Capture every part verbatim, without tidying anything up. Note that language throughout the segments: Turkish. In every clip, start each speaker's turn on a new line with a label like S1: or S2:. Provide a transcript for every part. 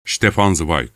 S1: Stefan Zweig.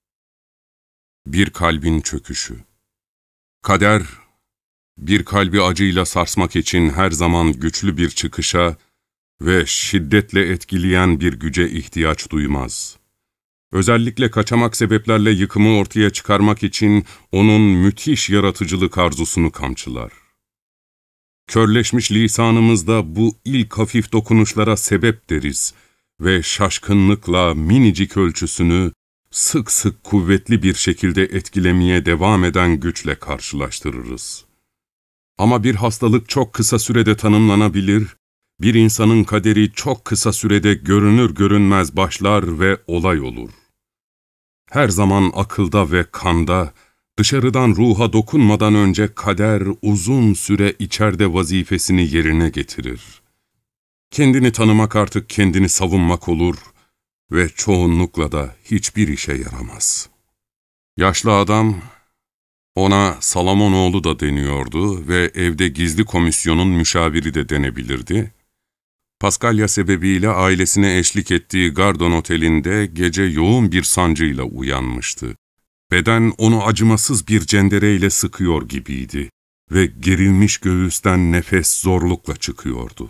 S1: Bir kalbin çöküşü. Kader, bir kalbi acıyla sarsmak için her zaman güçlü bir çıkışa ve şiddetle etkileyen bir güce ihtiyaç duymaz. Özellikle kaçamak sebeplerle yıkımı ortaya çıkarmak için onun müthiş yaratıcılık arzusunu kamçılar. Körleşmiş lisanımızda bu ilk hafif dokunuşlara sebep deriz ve şaşkınlıkla minicik ölçüsünü sık sık kuvvetli bir şekilde etkilemeye devam eden güçle karşılaştırırız. Ama bir hastalık çok kısa sürede tanımlanabilir, bir insanın kaderi çok kısa sürede görünür görünmez başlar ve olay olur. Her zaman akılda ve kanda, dışarıdan ruha dokunmadan önce kader uzun süre içeride vazifesini yerine getirir. Kendini tanımak artık kendini savunmak olur ve çoğunlukla da hiçbir işe yaramaz. Yaşlı adam, ona Salamonoğlu da deniyordu ve evde gizli komisyonun müşaviri de denebilirdi. Paskalya sebebiyle ailesine eşlik ettiği Gardon Oteli'nde gece yoğun bir sancıyla uyanmıştı. Beden onu acımasız bir cendereyle sıkıyor gibiydi ve gerilmiş göğüsten nefes zorlukla çıkıyordu.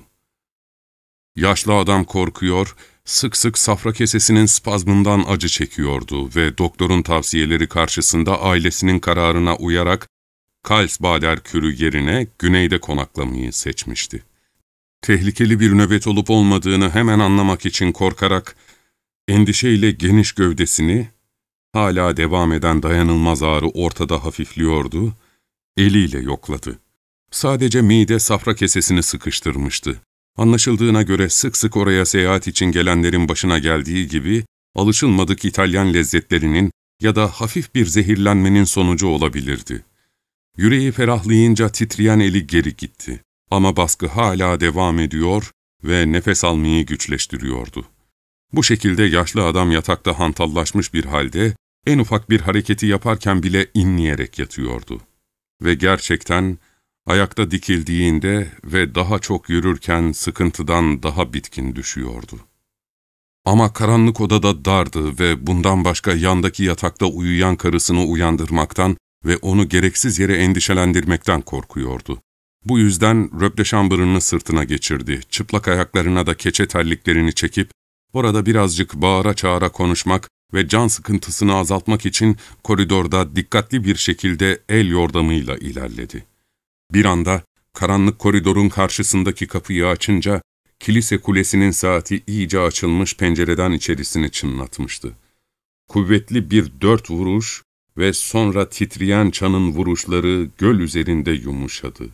S1: Yaşlı adam korkuyor, sık sık safra kesesinin spazmından acı çekiyordu ve doktorun tavsiyeleri karşısında ailesinin kararına uyarak Karlsbader kürü yerine güneyde konaklamayı seçmişti. Tehlikeli bir nöbet olup olmadığını hemen anlamak için korkarak, endişeyle geniş gövdesini, hala devam eden dayanılmaz ağrı ortada hafifliyordu, eliyle yokladı. Sadece mide safra kesesini sıkıştırmıştı. Anlaşıldığına göre sık sık oraya seyahat için gelenlerin başına geldiği gibi, alışılmadık İtalyan lezzetlerinin ya da hafif bir zehirlenmenin sonucu olabilirdi. Yüreği ferahlayınca titreyen eli geri gitti. Ama baskı hala devam ediyor ve nefes almayı güçleştiriyordu. Bu şekilde yaşlı adam yatakta hantallaşmış bir halde, en ufak bir hareketi yaparken bile inleyerek yatıyordu. Ve gerçekten ayakta dikildiğinde ve daha çok yürürken sıkıntıdan daha bitkin düşüyordu. Ama karanlık odada dardı ve bundan başka yandaki yatakta uyuyan karısını uyandırmaktan ve onu gereksiz yere endişelendirmekten korkuyordu. Bu yüzden röpteşambırını sırtına geçirdi, çıplak ayaklarına da keçe terliklerini çekip, orada birazcık bağıra çağıra konuşmak ve can sıkıntısını azaltmak için koridorda dikkatli bir şekilde el yordamıyla ilerledi. Bir anda karanlık koridorun karşısındaki kapıyı açınca, kilise kulesinin saati iyice açılmış pencereden içerisini çınlatmıştı. Kuvvetli bir dört vuruş ve sonra titreyen çanın vuruşları göl üzerinde yumuşadı.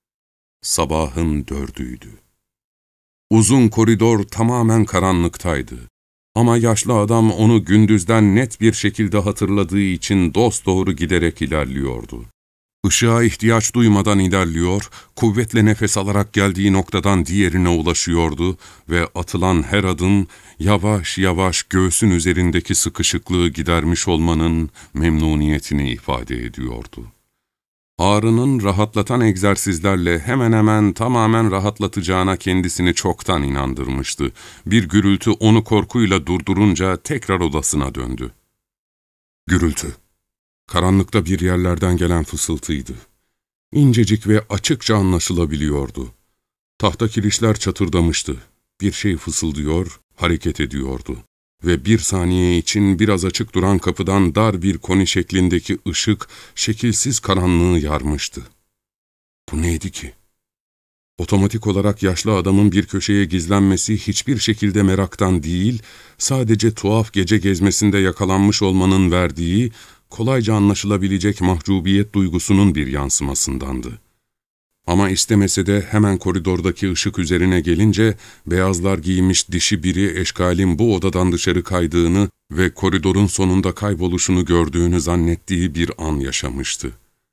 S1: Sabahın dördüydü. Uzun koridor tamamen karanlıktaydı. Ama yaşlı adam onu gündüzden net bir şekilde hatırladığı için dosdoğru giderek ilerliyordu. Işığa ihtiyaç duymadan ilerliyor, kuvvetle nefes alarak geldiği noktadan diğerine ulaşıyordu ve atılan her adım yavaş yavaş göğsün üzerindeki sıkışıklığı gidermiş olmanın memnuniyetini ifade ediyordu. Ağrının rahatlatan egzersizlerle hemen hemen tamamen rahatlatacağına kendisini çoktan inandırmıştı. Bir gürültü onu korkuyla durdurunca tekrar odasına döndü. Gürültü. Karanlıkta bir yerlerden gelen fısıltıydı. İncecik ve açıkça anlaşılabiliyordu. Tahta kirişler çatırdamıştı. Bir şey fısıldıyor, hareket ediyordu. Ve bir saniye için biraz açık duran kapıdan dar bir koni şeklindeki ışık şekilsiz karanlığı yarmıştı. Bu neydi ki? Otomatik olarak yaşlı adamın bir köşeye gizlenmesi hiçbir şekilde meraktan değil, sadece tuhaf gece gezmesinde yakalanmış olmanın verdiği, kolayca anlaşılabilecek mahcubiyet duygusunun bir yansımasındandı. Ama istemese de hemen koridordaki ışık üzerine gelince, beyazlar giymiş dişi biri eşkalin bu odadan dışarı kaydığını ve koridorun sonunda kayboluşunu gördüğünü zannettiği bir an yaşamıştı.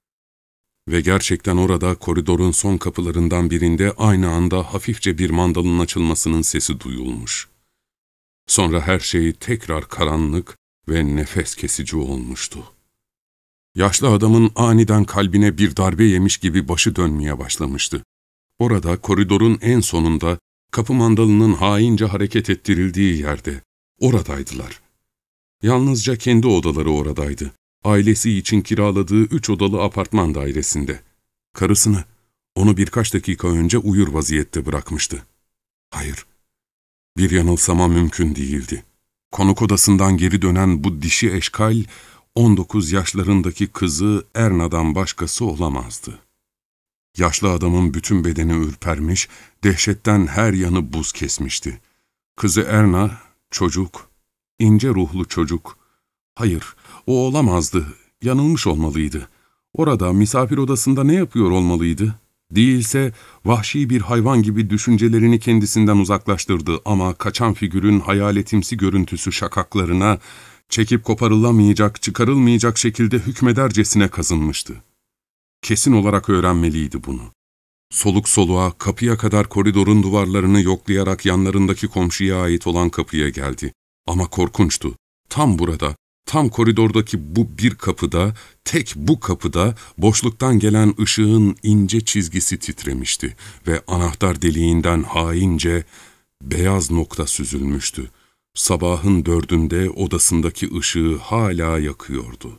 S1: Ve gerçekten orada koridorun son kapılarından birinde aynı anda hafifçe bir mandalın açılmasının sesi duyulmuş. Sonra her şey tekrar karanlık ve nefes kesici olmuştu. Yaşlı adamın aniden kalbine bir darbe yemiş gibi başı dönmeye başlamıştı. Orada koridorun en sonunda kapı mandalının haince hareket ettirildiği yerde, oradaydılar. Yalnızca kendi odaları oradaydı. Ailesi için kiraladığı üç odalı apartman dairesinde. Karısını, onu birkaç dakika önce uyur vaziyette bırakmıştı. Hayır, bir yanılsama mümkün değildi. Konuk odasından geri dönen bu dişi eşkal, on dokuz yaşlarındaki kızı Erna'dan başkası olamazdı. Yaşlı adamın bütün bedeni ürpermiş, dehşetten her yanı buz kesmişti. Kızı Erna, çocuk, ince ruhlu çocuk. Hayır, o olamazdı, yanılmış olmalıydı. Orada, misafir odasında ne yapıyor olmalıydı? Değilse, vahşi bir hayvan gibi düşüncelerini kendisinden uzaklaştırdı ama kaçan figürün hayaletimsi görüntüsü şakaklarına, çekip koparılamayacak, çıkarılmayacak şekilde hükmedercesine kazınmıştı. Kesin olarak öğrenmeliydi bunu. Soluk soluğa, kapıya kadar koridorun duvarlarını yoklayarak yanlarındaki komşuya ait olan kapıya geldi. Ama korkunçtu. Tam burada, tam koridordaki bu bir kapıda, tek bu kapıda boşluktan gelen ışığın ince çizgisi titremişti ve anahtar deliğinden haince beyaz nokta süzülmüştü. Sabahın dördünde odasındaki ışığı hala yakıyordu.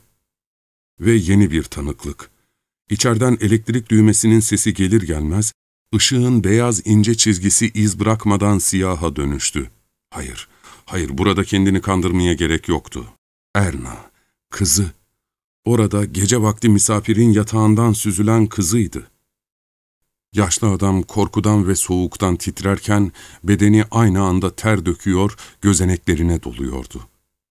S1: Ve yeni bir tanıklık. İçeriden elektrik düğmesinin sesi gelir gelmez, ışığın beyaz ince çizgisi iz bırakmadan siyaha dönüştü. Hayır, hayır burada kendini kandırmaya gerek yoktu. Erna, kızı. Orada gece vakti misafirin yatağından süzülen kızıydı. Yaşlı adam korkudan ve soğuktan titrerken bedeni aynı anda ter döküyor, gözeneklerine doluyordu.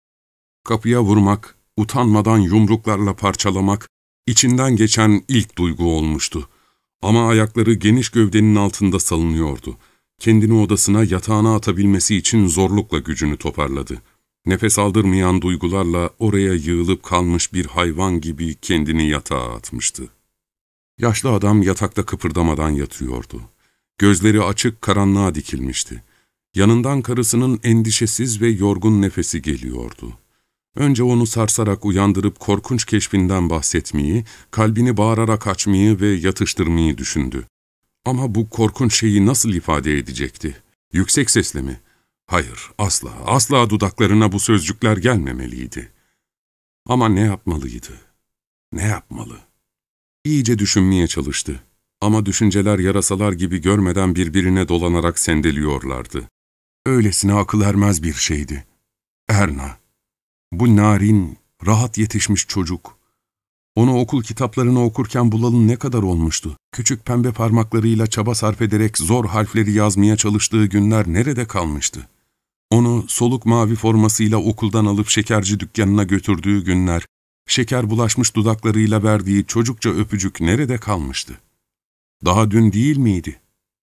S1: Kapıya vurmak, utanmadan yumruklarla parçalamak, İçinden geçen ilk duygu olmuştu. Ama ayakları geniş gövdenin altında salınıyordu. Kendini odasına, yatağına atabilmesi için zorlukla gücünü toparladı. Nefes aldırmayan duygularla oraya yığılıp kalmış bir hayvan gibi kendini yatağa atmıştı. Yaşlı adam yatakta kıpırdamadan yatıyordu. Gözleri açık karanlığa dikilmişti. Yanından karısının endişesiz ve yorgun nefesi geliyordu. Önce onu sarsarak uyandırıp korkunç keşfinden bahsetmeyi, kalbini bağırarak açmayı ve yatıştırmayı düşündü. Ama bu korkunç şeyi nasıl ifade edecekti? Yüksek sesle mi? Hayır, asla, asla dudaklarına bu sözcükler gelmemeliydi. Ama ne yapmalıydı? Ne yapmalı? İyice düşünmeye çalıştı. Ama düşünceler yarasalar gibi görmeden birbirine dolanarak sendeliyorlardı. Öylesine akıl ermez bir şeydi. Erna. Bu narin, rahat yetişmiş çocuk. Onu okul kitaplarını okurken bulalı ne kadar olmuştu? Küçük pembe parmaklarıyla çaba sarf ederek zor harfleri yazmaya çalıştığı günler nerede kalmıştı? Onu soluk mavi formasıyla okuldan alıp şekerci dükkanına götürdüğü günler, şeker bulaşmış dudaklarıyla verdiği çocukça öpücük nerede kalmıştı? Daha dün değil miydi?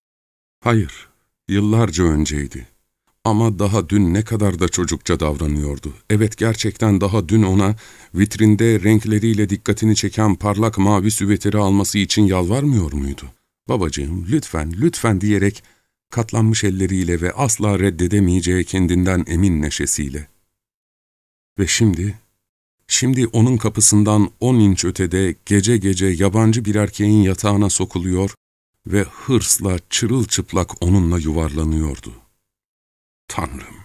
S1: Hayır, yıllarca önceydi. Ama daha dün ne kadar da çocukça davranıyordu. Evet, gerçekten daha dün ona vitrinde renkleriyle dikkatini çeken parlak mavi süveteri alması için yalvarmıyor muydu? Babacığım, lütfen, lütfen diyerek katlanmış elleriyle ve asla reddedemeyeceği kendinden emin neşesiyle. Ve şimdi, şimdi onun kapısından on inç ötede gece gece yabancı bir erkeğin yatağına sokuluyor ve hırsla çırılçıplak onunla yuvarlanıyordu. Tanrım,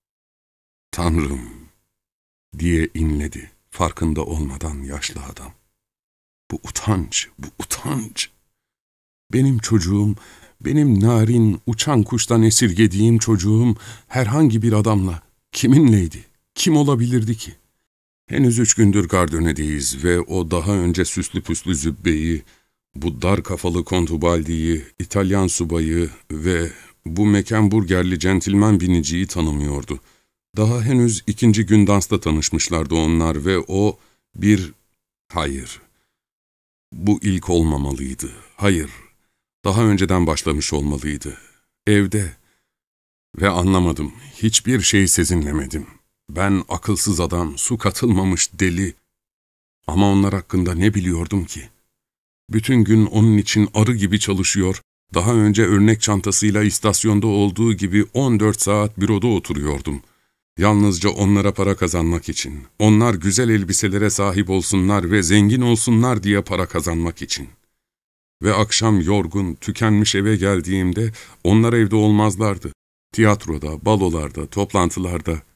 S1: Tanrım diye inledi farkında olmadan yaşlı adam. Bu utanç, bu utanç. Benim çocuğum, benim narin, uçan kuştan esirgediğim çocuğum herhangi bir adamla kiminleydi, kim olabilirdi ki? Henüz üç gündür Gardöne'deyiz ve o daha önce süslü püslü zübbeyi, bu dar kafalı Kontubaldi'yi, İtalyan subayı ve bu Mekenburgerli centilmen biniciyi tanımıyordu. Daha henüz ikinci gün dansta tanışmışlardı onlar ve o bir... Hayır, bu ilk olmamalıydı. Hayır, daha önceden başlamış olmalıydı. Evde. Ve anlamadım, hiçbir şey sezinlemedim. Ben akılsız adam, su katılmamış deli. Ama onlar hakkında ne biliyordum ki? Bütün gün onun için arı gibi çalışıyor, daha önce örnek çantasıyla istasyonda olduğu gibi on dört saat büroda oturuyordum. Yalnızca onlara para kazanmak için, onlar güzel elbiselere sahip olsunlar ve zengin olsunlar diye para kazanmak için. Ve akşam yorgun, tükenmiş eve geldiğimde onlar evde olmazlardı. Tiyatroda, balolarda, toplantılarda.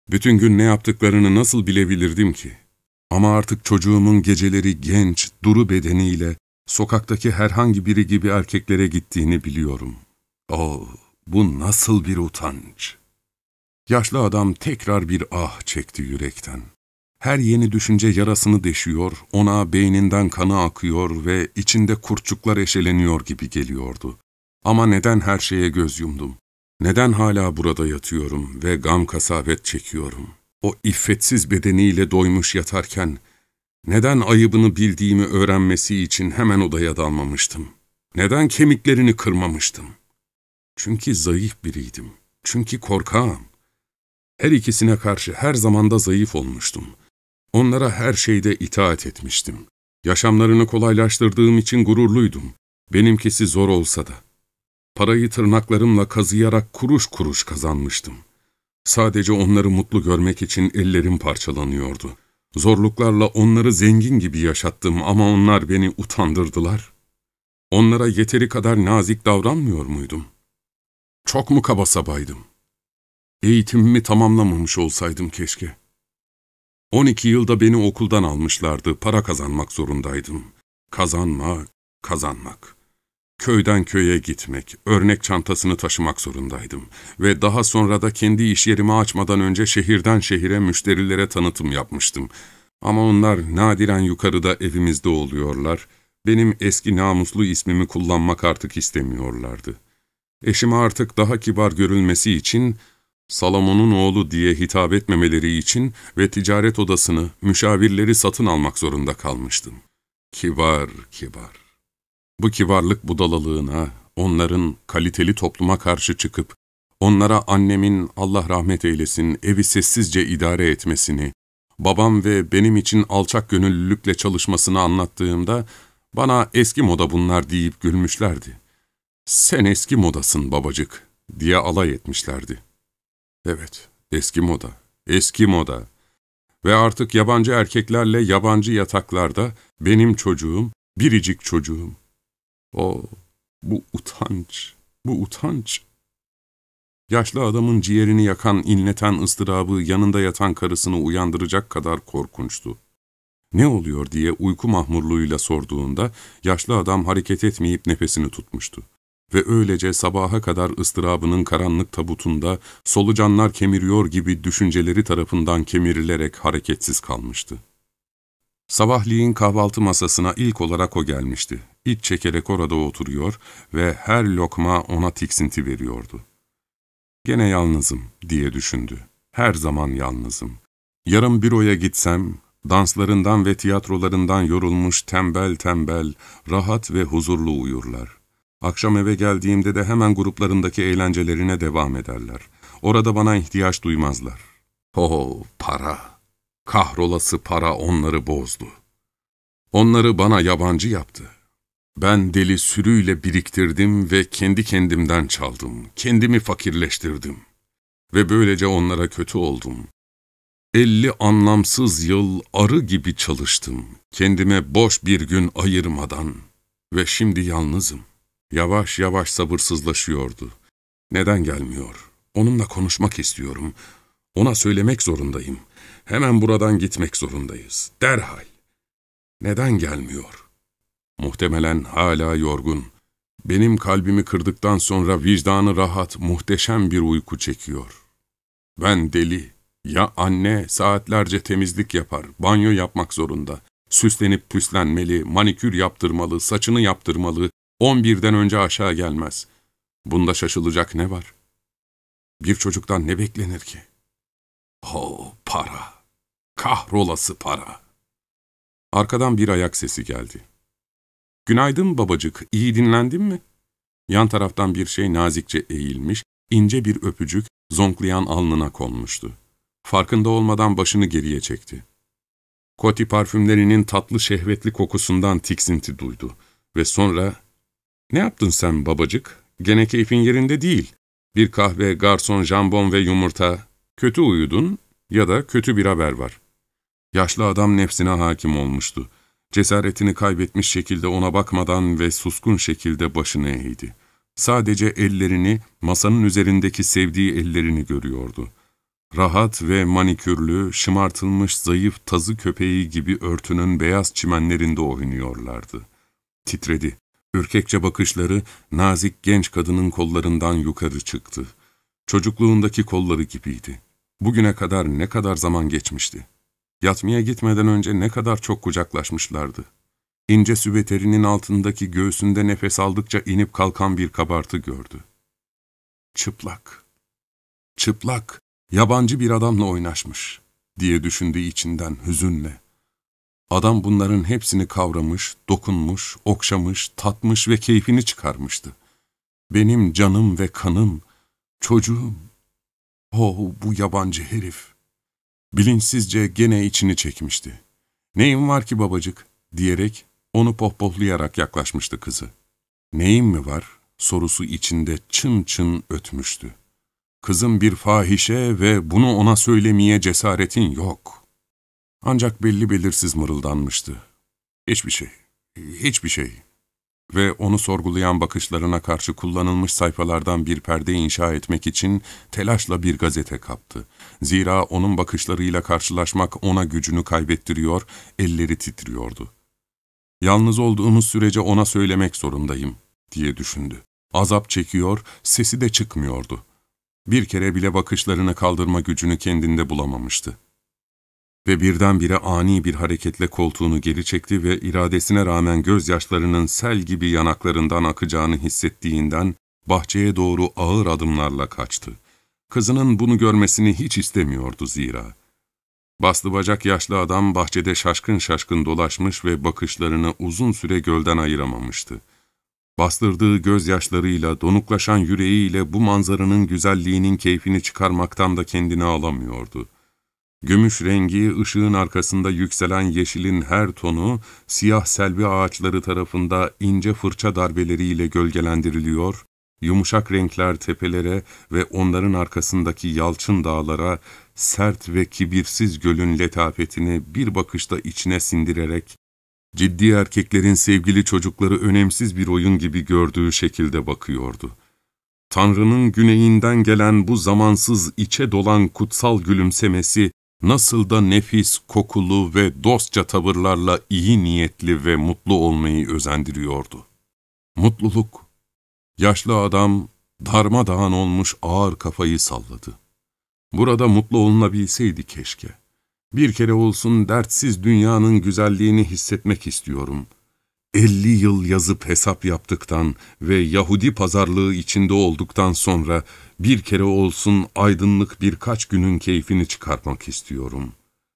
S1: Bütün gün ne yaptıklarını nasıl bilebilirdim ki? Ama artık çocuğumun geceleri genç, duru bedeniyle sokaktaki herhangi biri gibi erkeklere gittiğini biliyorum. Oh, bu nasıl bir utanç! Yaşlı adam tekrar bir ah çekti yürekten. Her yeni düşünce yarasını deşiyor, ona beyninden kanı akıyor ve içinde kurtçuklar eşeleniyor gibi geliyordu. Ama neden her şeye göz yumdum? Neden hala burada yatıyorum ve gam kasabet çekiyorum? O iffetsiz bedeniyle doymuş yatarken, neden ayıbını bildiğimi öğrenmesi için hemen odaya dalmamıştım? Neden kemiklerini kırmamıştım? Çünkü zayıf biriydim. Çünkü korkağım. Her ikisine karşı her zamanda zayıf olmuştum. Onlara her şeyde itaat etmiştim. Yaşamlarını kolaylaştırdığım için gururluydum. Benimkisi zor olsa da. Parayı tırnaklarımla kazıyarak kuruş kuruş kazanmıştım. Sadece onları mutlu görmek için ellerim parçalanıyordu. Zorluklarla onları zengin gibi yaşattım ama onlar beni utandırdılar. Onlara yeteri kadar nazik davranmıyor muydum? Çok mu kaba sabaydım? Eğitimimi tamamlamamış olsaydım keşke. on iki yılda beni okuldan almışlardı, para kazanmak zorundaydım. Kazanmak, kazanmak. Köyden köye gitmek, örnek çantasını taşımak zorundaydım. Ve daha sonra da kendi iş yerimi açmadan önce şehirden şehire müşterilere tanıtım yapmıştım. Ama onlar nadiren yukarıda evimizde oluyorlar, benim eski namuslu ismimi kullanmak artık istemiyorlardı. Eşime artık daha kibar görülmesi için, Salomon'un oğlu diye hitap etmemeleri için ve ticaret odasını, müşavirleri satın almak zorunda kalmıştım. Kibar, kibar. Bu kibarlık budalalığına, onların kaliteli topluma karşı çıkıp, onlara annemin, Allah rahmet eylesin, evi sessizce idare etmesini, babam ve benim için alçak gönüllülükle çalışmasını anlattığımda, bana eski moda bunlar deyip gülmüşlerdi. Sen eski modasın babacık, diye alay etmişlerdi. Evet, eski moda, eski moda. Ve artık yabancı erkeklerle yabancı yataklarda benim çocuğum, biricik çocuğum. O, bu utanç, bu utanç. Yaşlı adamın ciğerini yakan, inleten ıstırabı yanında yatan karısını uyandıracak kadar korkunçtu. Ne oluyor diye uyku mahmurluğuyla sorduğunda, yaşlı adam hareket etmeyip nefesini tutmuştu. Ve öylece sabaha kadar ıstırabının karanlık tabutunda solucanlar kemiriyor gibi düşünceleri tarafından kemirilerek hareketsiz kalmıştı. Sabahleyin kahvaltı masasına ilk olarak o gelmişti. İç çekerek orada oturuyor ve her lokma ona tiksinti veriyordu. Gene yalnızım diye düşündü. Her zaman yalnızım. Yarın büroya gitsem, danslarından ve tiyatrolarından yorulmuş tembel tembel, rahat ve huzurlu uyurlar. Akşam eve geldiğimde de hemen gruplarındaki eğlencelerine devam ederler. Orada bana ihtiyaç duymazlar. Oh, para! Kahrolası para onları bozdu. Onları bana yabancı yaptı. Ben deli sürüyle biriktirdim ve kendi kendimden çaldım. Kendimi fakirleştirdim. Ve böylece onlara kötü oldum. Elli anlamsız yıl arı gibi çalıştım. Kendime boş bir gün ayırmadan. Ve şimdi yalnızım. Yavaş yavaş sabırsızlaşıyordu. Neden gelmiyor? Onunla konuşmak istiyorum. Ona söylemek zorundayım. Hemen buradan gitmek zorundayız. Derhal. Neden gelmiyor? Muhtemelen hala yorgun. Benim kalbimi kırdıktan sonra vicdanı rahat, muhteşem bir uyku çekiyor. Ben deli. Ya anne saatlerce temizlik yapar, banyo yapmak zorunda. Süslenip püslenmeli, manikür yaptırmalı, saçını yaptırmalı. On birden önce aşağı gelmez. Bunda şaşılacak ne var? Bir çocuktan ne beklenir ki? Oh, para! Kahrolası para! Arkadan bir ayak sesi geldi. ''Günaydın babacık, iyi dinlendin mi?'' Yan taraftan bir şey nazikçe eğilmiş, ince bir öpücük zonklayan alnına konmuştu. Farkında olmadan başını geriye çekti. Coty parfümlerinin tatlı şehvetli kokusundan tiksinti duydu ve sonra ''Ne yaptın sen babacık? Gene keyfin yerinde değil. Bir kahve, garson, jambon ve yumurta. Kötü uyudun ya da kötü bir haber var.'' Yaşlı adam nefsine hakim olmuştu. Cesaretini kaybetmiş şekilde ona bakmadan ve suskun şekilde başını eğdi. Sadece ellerini, masanın üzerindeki sevdiği ellerini görüyordu. Rahat ve manikürlü, şımartılmış zayıf tazı köpeği gibi örtünün beyaz çimenlerinde oynuyorlardı. Titredi. Ürkekçe bakışları nazik genç kadının kollarından yukarı çıktı. Çocukluğundaki kolları gibiydi. Bugüne kadar ne kadar zaman geçmişti. Yatmaya gitmeden önce ne kadar çok kucaklaşmışlardı. İnce süveterinin altındaki göğsünde nefes aldıkça inip kalkan bir kabartı gördü. Çıplak, çıplak, yabancı bir adamla oynaşmış diye düşündü içinden hüzünle. Adam bunların hepsini kavramış, dokunmuş, okşamış, tatmış ve keyfini çıkarmıştı. Benim canım ve kanım, çocuğum. Oh, bu yabancı herif. Bilinçsizce gene içini çekmişti. "Neyin var ki babacık?" diyerek onu pohpohlayarak yaklaşmıştı kızı. "Neyin mi var?" sorusu içinde çın çın ötmüştü. Kızın bir fahişe ve bunu ona söylemeye cesaretin yok. Ancak belli belirsiz mırıldanmıştı. Hiçbir şey, hiçbir şey. Ve onu sorgulayan bakışlarına karşı kullanılmış sayfalardan bir perde inşa etmek için telaşla bir gazete kaptı. Zira onun bakışlarıyla karşılaşmak ona gücünü kaybettiriyor, elleri titriyordu. "Yalnız olduğumuz sürece ona söylemek zorundayım," diye düşündü. Azap çekiyor, sesi de çıkmıyordu. Bir kere bile bakışlarını kaldırma gücünü kendinde bulamamıştı. Ve birdenbire ani bir hareketle koltuğunu geri çekti ve iradesine rağmen gözyaşlarının sel gibi yanaklarından akacağını hissettiğinden bahçeye doğru ağır adımlarla kaçtı. Kızının bunu görmesini hiç istemiyordu zira. Bastı bacak yaşlı adam bahçede şaşkın şaşkın dolaşmış ve bakışlarını uzun süre gölden ayıramamıştı. Bastırdığı gözyaşlarıyla, donuklaşan yüreğiyle bu manzaranın güzelliğinin keyfini çıkarmaktan da kendini alamıyordu. Gümüş rengi, ışığın arkasında yükselen yeşilin her tonu, siyah selvi ağaçları tarafında ince fırça darbeleriyle gölgelendiriliyor, yumuşak renkler tepelere ve onların arkasındaki yalçın dağlara, sert ve kibirsiz gölün letafetini bir bakışta içine sindirerek, ciddi erkeklerin sevgili çocukları önemsiz bir oyun gibi gördüğü şekilde bakıyordu. Tanrı'nın güneyinden gelen bu zamansız içe dolan kutsal gülümsemesi, nasıl da nefis, kokulu ve dostça tavırlarla iyi niyetli ve mutlu olmayı özendiriyordu. Mutluluk. Yaşlı adam darmadağın olmuş ağır kafayı salladı. Burada mutlu olunabilseydi keşke. Bir kere olsun dertsiz dünyanın güzelliğini hissetmek istiyorum. Elli yıl yazıp hesap yaptıktan ve Yahudi pazarlığı içinde olduktan sonra bir kere olsun aydınlık birkaç günün keyfini çıkartmak istiyorum.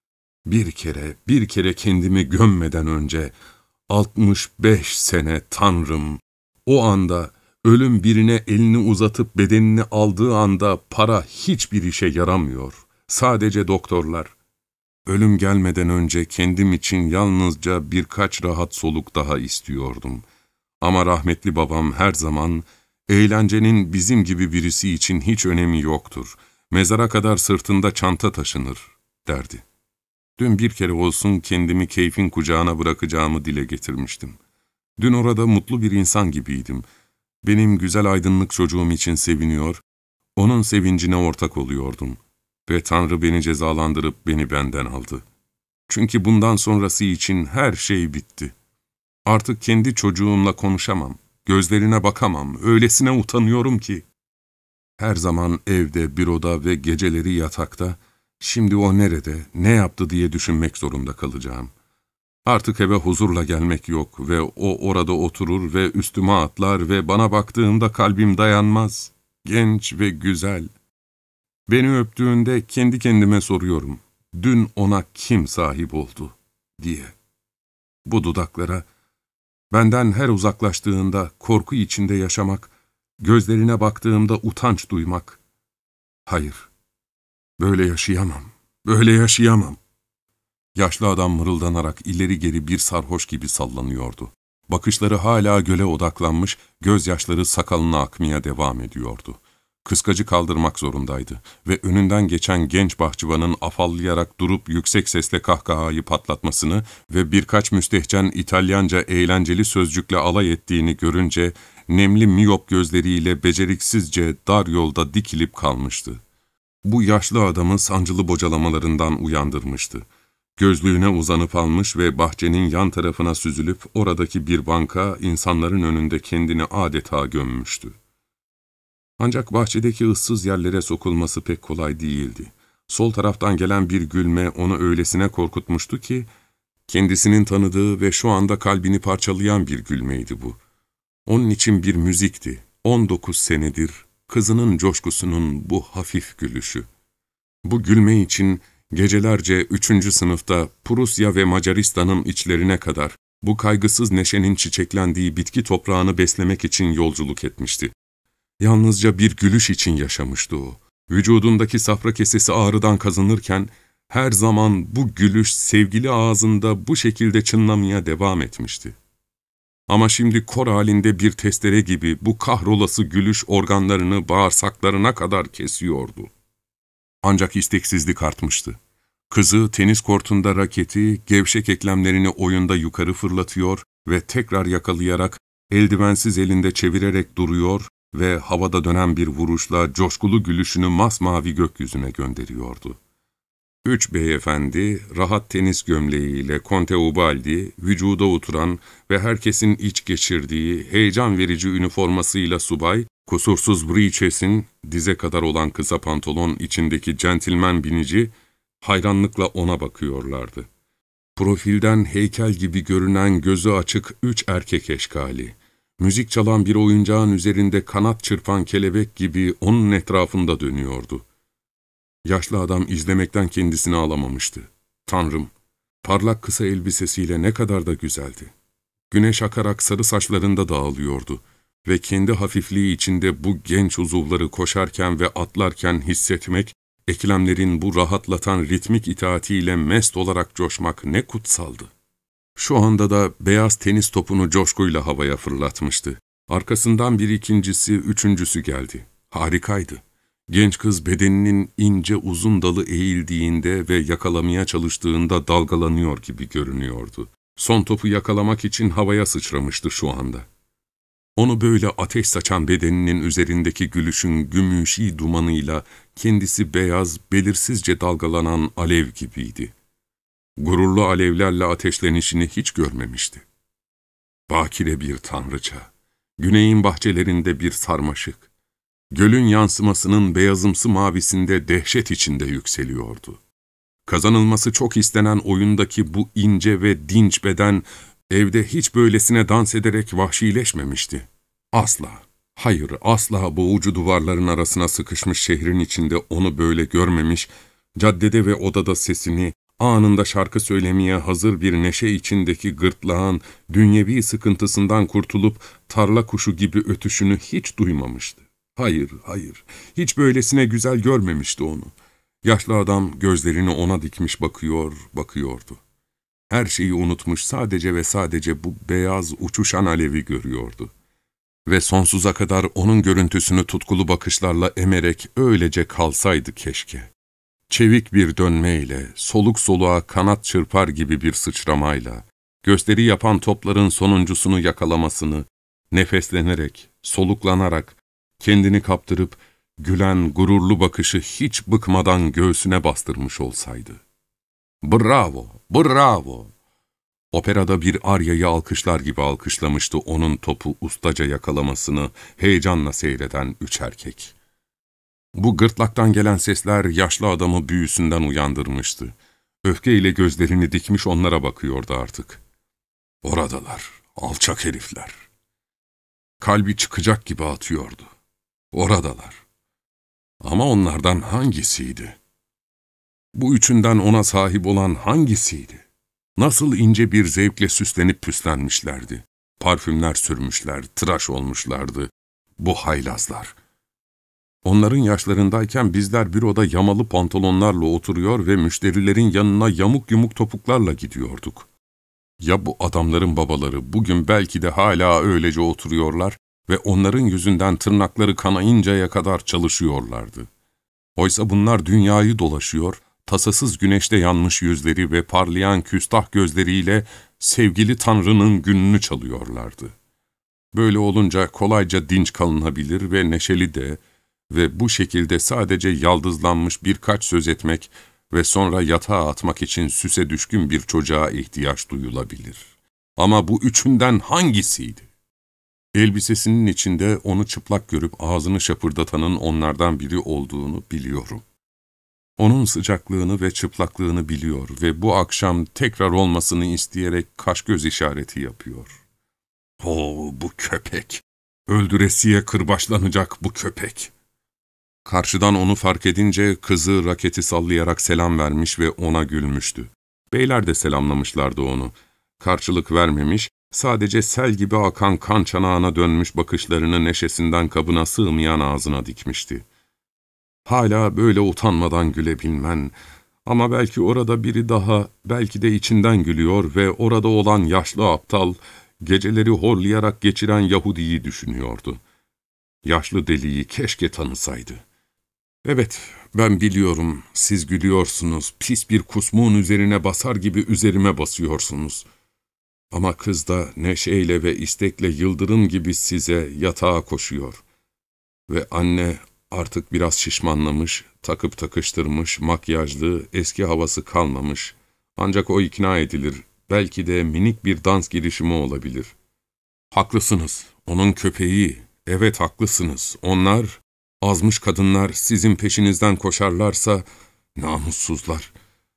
S1: Bir kere, bir kere kendimi gömmeden önce, altmış beş sene Tanrım, o anda, ölüm birine elini uzatıp bedenini aldığı anda para hiçbir işe yaramıyor. Sadece doktorlar. Ölüm gelmeden önce kendim için yalnızca birkaç rahat soluk daha istiyordum. Ama rahmetli babam her zaman, eğlencenin bizim gibi birisi için hiç önemi yoktur. Mezara kadar sırtında çanta taşınır, derdi. Dün bir kere olsun kendimi keyfin kucağına bırakacağımı dile getirmiştim. Dün orada mutlu bir insan gibiydim. Benim güzel aydınlık çocuğum için seviniyor, onun sevincine ortak oluyordum. Ve Tanrı beni cezalandırıp beni benden aldı. Çünkü bundan sonrası için her şey bitti. Artık kendi çocuğumla konuşamam, gözlerine bakamam, öylesine utanıyorum ki. Her zaman evde, büroda ve geceleri yatakta, şimdi o nerede, ne yaptı diye düşünmek zorunda kalacağım. Artık eve huzurla gelmek yok ve o orada oturur ve üstüme atlar ve bana baktığımda kalbim dayanmaz, genç ve güzel. Beni öptüğünde kendi kendime soruyorum, dün ona kim sahip oldu diye. Bu dudaklara, benden her uzaklaştığında korku içinde yaşamak, gözlerine baktığımda utanç duymak. Hayır, böyle yaşayamam, böyle yaşayamam. Yaşlı adam mırıldanarak ileri geri bir sarhoş gibi sallanıyordu. Bakışları hala göle odaklanmış, gözyaşları sakalına akmaya devam ediyordu. Kıskacı kaldırmak zorundaydı ve önünden geçen genç bahçıvanın afallayarak durup yüksek sesle kahkahayı patlatmasını ve birkaç müstehcen İtalyanca eğlenceli sözcükle alay ettiğini görünce nemli miyop gözleriyle beceriksizce dar yolda dikilip kalmıştı. Bu yaşlı adamı sancılı bocalamalarından uyandırmıştı. Gözlüğüne uzanıp almış ve bahçenin yan tarafına süzülüp oradaki bir banka insanların önünde kendini adeta gömmüştü. Ancak bahçedeki ıssız yerlere sokulması pek kolay değildi. Sol taraftan gelen bir gülme onu öylesine korkutmuştu ki, kendisinin tanıdığı ve şu anda kalbini parçalayan bir gülmeydi bu. Onun için bir müzikti. on dokuz senedir kızının coşkusunun bu hafif gülüşü. Bu gülme için gecelerce üçüncü sınıfta Prusya ve Macaristan'ın içlerine kadar bu kaygısız neşenin çiçeklendiği bitki toprağını beslemek için yolculuk etmişti. Yalnızca bir gülüş için yaşamıştı o. Vücudundaki safra kesesi ağrıdan kazınırken, her zaman bu gülüş sevgili ağzında bu şekilde çınlamaya devam etmişti. Ama şimdi kor halinde bir testere gibi bu kahrolası gülüş organlarını bağırsaklarına kadar kesiyordu. Ancak isteksizlik artmıştı. Kızı tenis kortunda raketi, gevşek eklemlerini oyunda yukarı fırlatıyor ve tekrar yakalayarak eldivensiz elinde çevirerek duruyor ve havada dönen bir vuruşla coşkulu gülüşünü masmavi gökyüzüne gönderiyordu. Üç beyefendi, rahat tenis gömleğiyle Conte Ubaldi, vücuda oturan ve herkesin iç geçirdiği heyecan verici üniformasıyla subay, kusursuz breeches'in dize kadar olan kısa pantolon içindeki centilmen binici, hayranlıkla ona bakıyorlardı. Profilden heykel gibi görünen gözü açık üç erkek eşkali, müzik çalan bir oyuncağın üzerinde kanat çırpan kelebek gibi onun etrafında dönüyordu. Yaşlı adam izlemekten kendisini alamamıştı. Tanrım, parlak kısa elbisesiyle ne kadar da güzeldi. Güneş akarak sarı saçlarında dağılıyordu ve kendi hafifliği içinde bu genç uzuvları koşarken ve atlarken hissetmek, eklemlerin bu rahatlatan ritmik itaatiyle mest olarak coşmak ne kutsaldı. Şu anda da beyaz tenis topunu coşkuyla havaya fırlatmıştı. Arkasından bir ikincisi, üçüncüsü geldi. Harikaydı. Genç kız bedeninin ince uzun dalı eğildiğinde ve yakalamaya çalıştığında dalgalanıyor gibi görünüyordu. Son topu yakalamak için havaya sıçramıştı şu anda. Onu böyle ateş saçan bedeninin üzerindeki gülüşün gümüşi dumanıyla kendisi beyaz, belirsizce dalgalanan alev gibiydi. Gururlu alevlerle ateşlenişini hiç görmemişti. Bakire bir tanrıça, güneyin bahçelerinde bir sarmaşık, gölün yansımasının beyazımsı mavisinde dehşet içinde yükseliyordu. Kazanılması çok istenen oyundaki bu ince ve dinç beden, evde hiç böylesine dans ederek vahşileşmemişti. Asla, hayır asla boğucu duvarların arasına sıkışmış şehrin içinde onu böyle görmemiş, caddede ve odada sesini, anında şarkı söylemeye hazır bir neşe içindeki gırtlağın, dünyevi sıkıntısından kurtulup tarla kuşu gibi ötüşünü hiç duymamıştı. Hayır, hayır, hiç böylesine güzel görmemişti onu. Yaşlı adam gözlerini ona dikmiş bakıyor, bakıyordu. Her şeyi unutmuş, sadece ve sadece bu beyaz uçuşan alevi görüyordu. Ve sonsuza kadar onun görüntüsünü tutkulu bakışlarla emerek öylece kalsaydı keşke. Çevik bir dönmeyle, soluk soluğa kanat çırpar gibi bir sıçramayla, gösteri yapan topların sonuncusunu yakalamasını, nefeslenerek, soluklanarak, kendini kaptırıp, gülen, gururlu bakışı hiç bıkmadan göğsüne bastırmış olsaydı. Bravo, bravo! Operada bir aryayı alkışlar gibi alkışlamıştı onun topu ustaca yakalamasını heyecanla seyreden üç erkek. Bu gırtlaktan gelen sesler yaşlı adamı büyüsünden uyandırmıştı. Öfkeyle gözlerini dikmiş onlara bakıyordu artık. Oradalar, alçak herifler. Kalbi çıkacak gibi atıyordu. Oradalar. Ama onlardan hangisiydi? Bu üçünden ona sahip olan hangisiydi? Nasıl ince bir zevkle süslenip püslenmişlerdi. Parfümler sürmüşler, tıraş olmuşlardı. Bu haylazlar. Onların yaşlarındayken bizler büroda yamalı pantolonlarla oturuyor ve müşterilerin yanına yamuk yumuk topuklarla gidiyorduk. Ya bu adamların babaları bugün belki de hala öylece oturuyorlar ve onların yüzünden tırnakları kanayıncaya kadar çalışıyorlardı. Oysa bunlar dünyayı dolaşıyor, tasasız güneşte yanmış yüzleri ve parlayan küstah gözleriyle sevgili Tanrı'nın gününü çalıyorlardı. Böyle olunca kolayca dinç kalınabilir ve neşeli de, ve bu şekilde sadece yaldızlanmış birkaç söz etmek ve sonra yatağa atmak için süse düşkün bir çocuğa ihtiyaç duyulabilir. Ama bu üçünden hangisiydi? Elbisesinin içinde onu çıplak görüp ağzını şapırdatanın onlardan biri olduğunu biliyorum. Onun sıcaklığını ve çıplaklığını biliyor ve bu akşam tekrar olmasını isteyerek kaş-göz işareti yapıyor. Oo, bu köpek! Öldüresiye kırbaçlanacak bu köpek! Karşıdan onu fark edince kızı raketi sallayarak selam vermiş ve ona gülmüştü. Beyler de selamlamışlardı onu. Karşılık vermemiş, sadece sel gibi akan kan çanağına dönmüş bakışlarını neşesinden kabına sığmayan ağzına dikmişti. Hala böyle utanmadan gülebilmen, ama belki orada biri daha, belki de içinden gülüyor ve orada olan yaşlı aptal, geceleri horlayarak geçiren Yahudi'yi düşünüyordu. Yaşlı deliyi keşke tanısaydı. Evet, ben biliyorum, siz gülüyorsunuz, pis bir kusmuğun üzerine basar gibi üzerime basıyorsunuz. Ama kız da neşeyle ve istekle yıldırım gibi size yatağa koşuyor. Ve anne artık biraz şişmanlamış, takıp takıştırmış, makyajlı, eski havası kalmamış. Ancak o ikna edilir, belki de minik bir dans girişimi olabilir. Haklısınız, onun köpeği, evet haklısınız, onlar... Azmış kadınlar sizin peşinizden koşarlarsa, namussuzlar.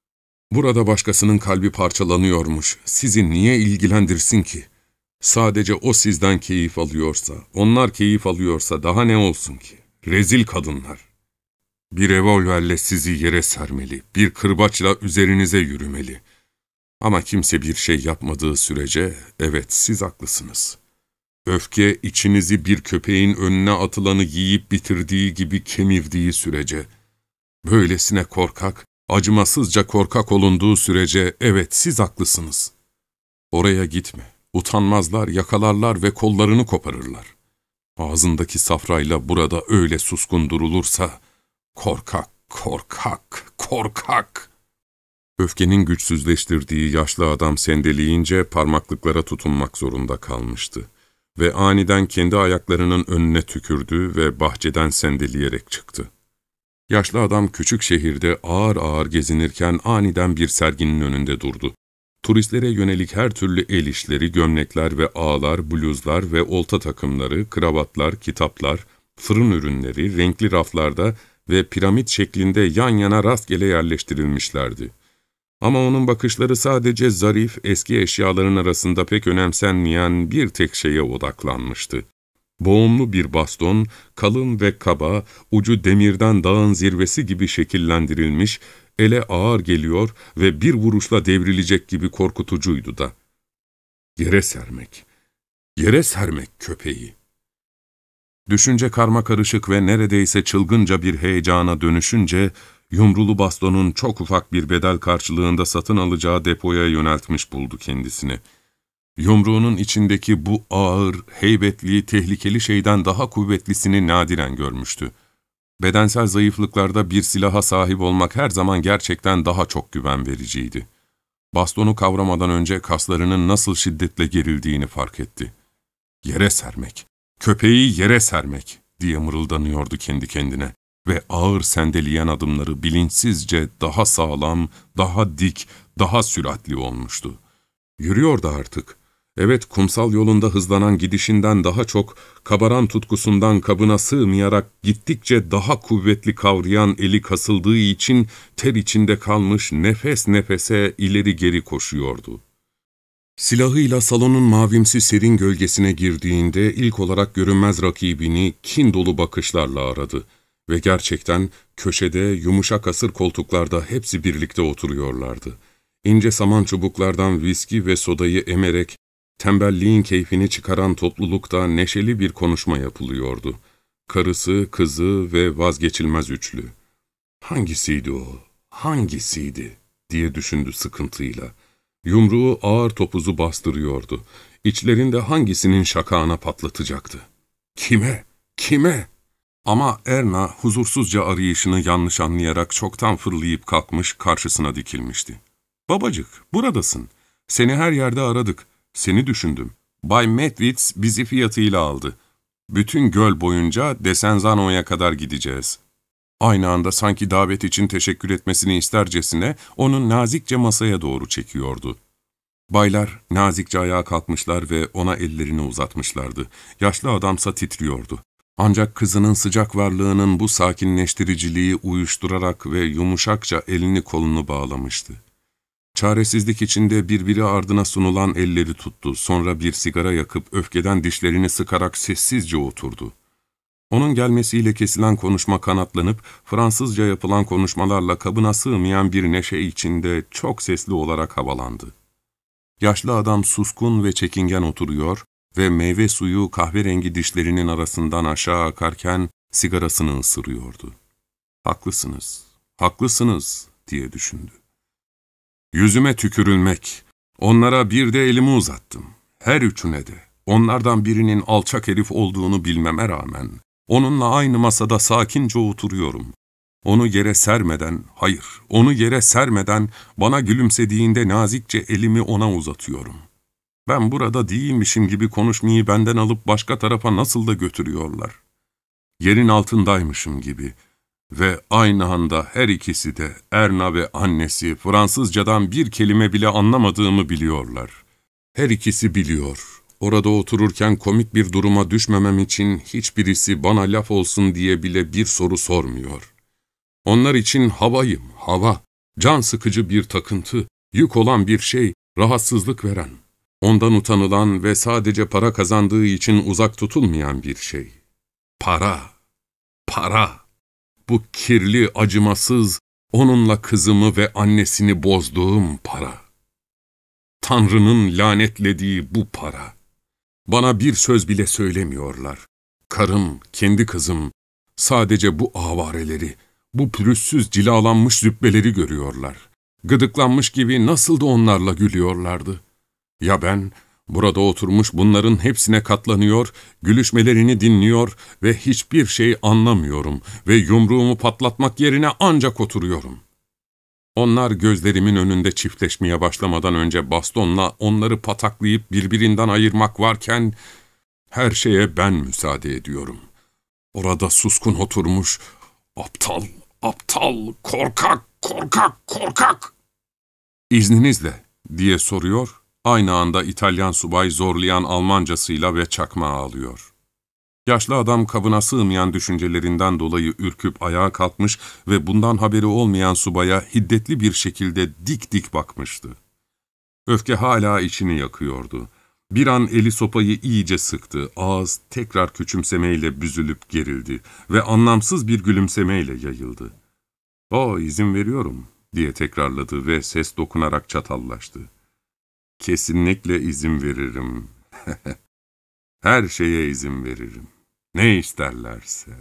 S1: Burada başkasının kalbi parçalanıyormuş, sizi niye ilgilendirsin ki? Sadece o sizden keyif alıyorsa, onlar keyif alıyorsa daha ne olsun ki? Rezil kadınlar. Bir revolverle sizi yere sermeli, bir kırbaçla üzerinize yürümeli. Ama kimse bir şey yapmadığı sürece, evet siz haklısınız. Öfke içinizi bir köpeğin önüne atılanı yiyip bitirdiği gibi kemirdiği sürece, böylesine korkak, acımasızca korkak olunduğu sürece, evet siz haklısınız. Oraya gitme, utanmazlar, yakalarlar ve kollarını koparırlar. Ağzındaki safrayla burada öyle suskun durulursa, korkak, korkak, korkak. Öfkenin güçsüzleştirdiği yaşlı adam sendeleyince parmaklıklara tutunmak zorunda kalmıştı. Ve aniden kendi ayaklarının önüne tükürdü ve bahçeden sendeleyerek çıktı. Yaşlı adam küçük şehirde ağır ağır gezinirken aniden bir serginin önünde durdu. Turistlere yönelik her türlü el işleri, gömlekler ve ağlar, bluzlar ve olta takımları, kravatlar, kitaplar, fırın ürünleri, renkli raflarda ve piramit şeklinde yan yana rastgele yerleştirilmişlerdi. Ama onun bakışları sadece zarif, eski eşyaların arasında pek önemsenmeyen bir tek şeye odaklanmıştı. Boğumlu bir baston, kalın ve kaba, ucu demirden dağın zirvesi gibi şekillendirilmiş, ele ağır geliyor ve bir vuruşla devrilecek gibi korkutucuydu da. Yere sermek, yere sermek köpeği. Düşünce karmakarışık ve neredeyse çılgınca bir heyecana dönüşünce, yumrulu bastonun çok ufak bir bedel karşılığında satın alacağı depoya yöneltmiş buldu kendisini. Yumruğunun içindeki bu ağır, heybetli, tehlikeli şeyden daha kuvvetlisini nadiren görmüştü. Bedensel zayıflıklarda bir silaha sahip olmak her zaman gerçekten daha çok güven vericiydi. Bastonu kavramadan önce kaslarının nasıl şiddetle gerildiğini fark etti. Yere sermek, köpeği yere sermek diye mırıldanıyordu kendi kendine. Ve ağır sendeleyen adımları bilinçsizce daha sağlam, daha dik, daha süratli olmuştu. Yürüyordu artık. Evet, kumsal yolunda hızlanan gidişinden daha çok, kabaran tutkusundan kabına sığmayarak gittikçe daha kuvvetli kavrayan eli kasıldığı için ter içinde kalmış nefes nefese ileri geri koşuyordu. Silahıyla salonun mavimsi serin gölgesine girdiğinde ilk olarak görünmez rakibini kin dolu bakışlarla aradı. Ve gerçekten köşede, yumuşak asır koltuklarda hepsi birlikte oturuyorlardı. İnce saman çubuklardan viski ve sodayı emerek, tembelliğin keyfini çıkaran toplulukta neşeli bir konuşma yapılıyordu. Karısı, kızı ve vazgeçilmez üçlü. Hangisiydi o, hangisiydi diye düşündü sıkıntıyla. Yumruğu ağır topuzu bastırıyordu. İçlerinde hangisinin şakağına patlatacaktı? Kime, kime? Ama Erna huzursuzca arayışını yanlış anlayarak çoktan fırlayıp kalkmış karşısına dikilmişti. ''Babacık, buradasın. Seni her yerde aradık. Seni düşündüm. Bay Medwitz bizi fiyatıyla aldı. Bütün göl boyunca Desenzano'ya kadar gideceğiz. Aynı anda sanki davet için teşekkür etmesini istercesine onu nazikçe masaya doğru çekiyordu. Baylar nazikçe ayağa kalkmışlar ve ona ellerini uzatmışlardı. Yaşlı adamsa titriyordu. Ancak kızının sıcak varlığının bu sakinleştiriciliği uyuşturarak ve yumuşakça elini kolunu bağlamıştı. Çaresizlik içinde birbiri ardına sunulan elleri tuttu. Sonra bir sigara yakıp öfkeden dişlerini sıkarak sessizce oturdu. Onun gelmesiyle kesilen konuşma kanatlanıp, Fransızca yapılan konuşmalarla kabına sığmayan bir neşe içinde çok sesli olarak havalandı. Yaşlı adam suskun ve çekingen oturuyor ve meyve suyu kahverengi dişlerinin arasından aşağı akarken sigarasını ısırıyordu. ''Haklısınız, haklısınız.'' diye düşündü. Yüzüme tükürülmek, onlara bir de elimi uzattım. Her üçüne de, onlardan birinin alçak herif olduğunu bilmeme rağmen, onunla aynı masada sakince oturuyorum. Onu yere sermeden, hayır, onu yere sermeden bana gülümsediğinde nazikçe elimi ona uzatıyorum. Ben burada değilmişim gibi konuşmayı benden alıp başka tarafa nasıl da götürüyorlar. Yerin altındaymışım gibi. Ve aynı anda her ikisi de, Erna ve annesi, Fransızcadan bir kelime bile anlamadığımı biliyorlar. Her ikisi biliyor. Orada otururken komik bir duruma düşmemem için hiçbirisi bana laf olsun diye bile bir soru sormuyor. Onlar için havayım, hava, can sıkıcı bir takıntı, yük olan bir şey, rahatsızlık veren, ondan utanılan ve sadece para kazandığı için uzak tutulmayan bir şey. Para, para. Bu kirli, acımasız, onunla kızımı ve annesini bozduğum para. Tanrı'nın lanetlediği bu para. Bana bir söz bile söylemiyorlar. Karım, kendi kızım, sadece bu avareleri, bu pürüzsüz cilalanmış zübbeleri görüyorlar. Gıdıklanmış gibi nasıl da onlarla gülüyorlardı. Ya ben, burada oturmuş bunların hepsine katlanıyor, gülüşmelerini dinliyor ve hiçbir şey anlamıyorum ve yumruğumu patlatmak yerine ancak oturuyorum. Onlar gözlerimin önünde çiftleşmeye başlamadan önce bastonla onları pataklayıp birbirinden ayırmak varken, her şeye ben müsaade ediyorum. Orada suskun oturmuş, aptal, aptal, korkak, korkak, korkak. ''İzninizle'' diye soruyor, aynı anda İtalyan subay zorlayan Almancasıyla ve çakmağı alıyor. Yaşlı adam kabına sığmayan düşüncelerinden dolayı ürküp ayağa kalkmış ve bundan haberi olmayan subaya hiddetli bir şekilde dik dik bakmıştı. Öfke hala içini yakıyordu. Bir an eli sopayı iyice sıktı, ağız tekrar küçümsemeyle büzülüp gerildi ve anlamsız bir gülümsemeyle yayıldı. ''O, izin veriyorum.'' diye tekrarladı ve ses dokunarak çatallaştı. ''Kesinlikle izin veririm. Her şeye izin veririm. Ne isterlerse.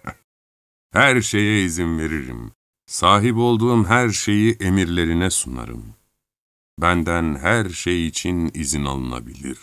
S1: Her şeye izin veririm. Sahip olduğum her şeyi emirlerine sunarım. Benden her şey için izin alınabilir.''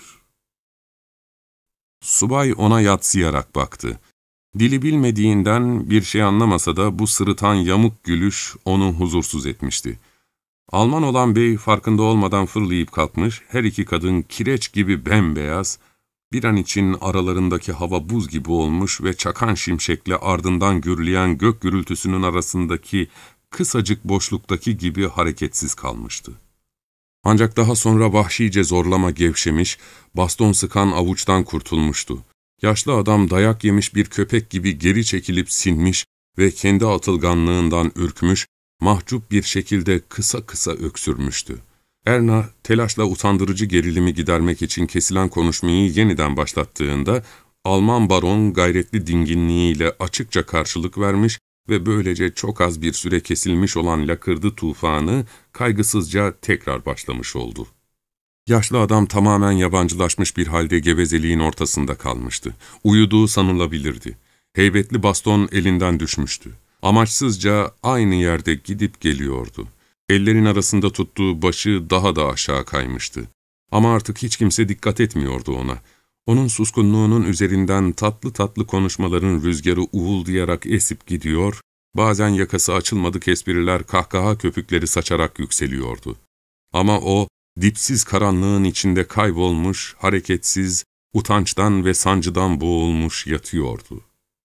S1: Subay ona yadsıyarak baktı. Dili bilmediğinden bir şey anlamasa da bu sırıtan yamuk gülüş onu huzursuz etmişti. Alman olan bey farkında olmadan fırlayıp kalkmış, her iki kadın kireç gibi bembeyaz, bir an için aralarındaki hava buz gibi olmuş ve çakan şimşekle ardından gürleyen gök gürültüsünün arasındaki kısacık boşluktaki gibi hareketsiz kalmıştı. Ancak daha sonra vahşice zorlama gevşemiş, baston sıkan avuçtan kurtulmuştu. Yaşlı adam dayak yemiş bir köpek gibi geri çekilip sinmiş ve kendi atılganlığından ürkmüş, mahcup bir şekilde kısa kısa öksürmüştü. Erna, telaşla utandırıcı gerilimi gidermek için kesilen konuşmayı yeniden başlattığında, Alman baron gayretli dinginliğiyle açıkça karşılık vermiş ve böylece çok az bir süre kesilmiş olan lakırdı tufanı kaygısızca tekrar başlamış oldu. Yaşlı adam tamamen yabancılaşmış bir halde gevezeliğin ortasında kalmıştı. Uyuduğu sanılabilirdi. Heybetli baston elinden düşmüştü. Amaçsızca aynı yerde gidip geliyordu. Ellerin arasında tuttuğu başı daha da aşağı kaymıştı. Ama artık hiç kimse dikkat etmiyordu ona. Onun suskunluğunun üzerinden tatlı tatlı konuşmaların rüzgarı uğuldayarak esip gidiyor, bazen yakası açılmadık espriler kahkaha köpükleri saçarak yükseliyordu. Ama o, dipsiz karanlığın içinde kaybolmuş, hareketsiz, Utançtan ve sancıdan boğulmuş yatıyordu.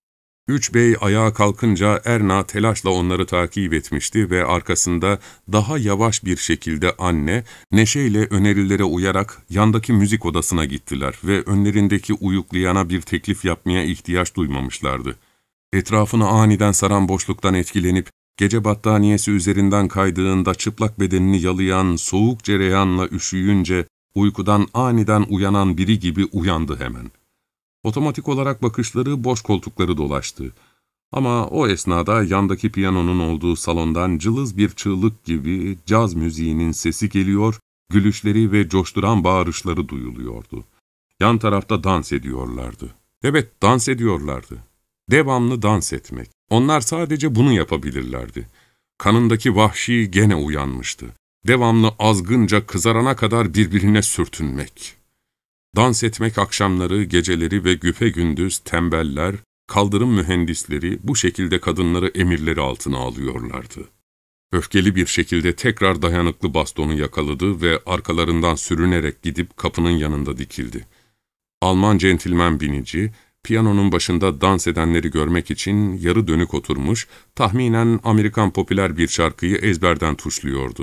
S1: Üç bey ayağa kalkınca Erna telaşla onları takip etmişti ve arkasında daha yavaş bir şekilde anne, neşeyle önerilere uyarak yandaki müzik odasına gittiler ve önlerindeki uyuklayana bir teklif yapmaya ihtiyaç duymamışlardı. Etrafını aniden saran boşluktan etkilenip, gece battaniyesi üzerinden kaydığında çıplak bedenini yalayan soğuk cereyanla üşüyünce, uykudan aniden uyanan biri gibi uyandı hemen. Otomatik olarak bakışları boş koltukları dolaştı. Ama o esnada yandaki piyanonun olduğu salondan cılız bir çığlık gibi caz müziğinin sesi geliyor, gülüşleri ve coşturan bağırışları duyuluyordu. Yan tarafta dans ediyorlardı. Evet, dans ediyorlardı. Devamlı dans etmek. Onlar sadece bunu yapabilirlerdi. Kanındaki vahşi gene uyanmıştı. Devamlı azgınca kızarana kadar birbirine sürtünmek. Dans etmek akşamları, geceleri ve güpegündüz tembeller, kaldırım mühendisleri bu şekilde kadınları emirleri altına alıyorlardı. Öfkeli bir şekilde tekrar dayanıklı bastonu yakaladı ve arkalarından sürünerek gidip kapının yanında dikildi. Alman centilmen binici, piyanonun başında dans edenleri görmek için yarı dönük oturmuş, tahminen Amerikan popüler bir şarkıyı ezberden tuşluyordu.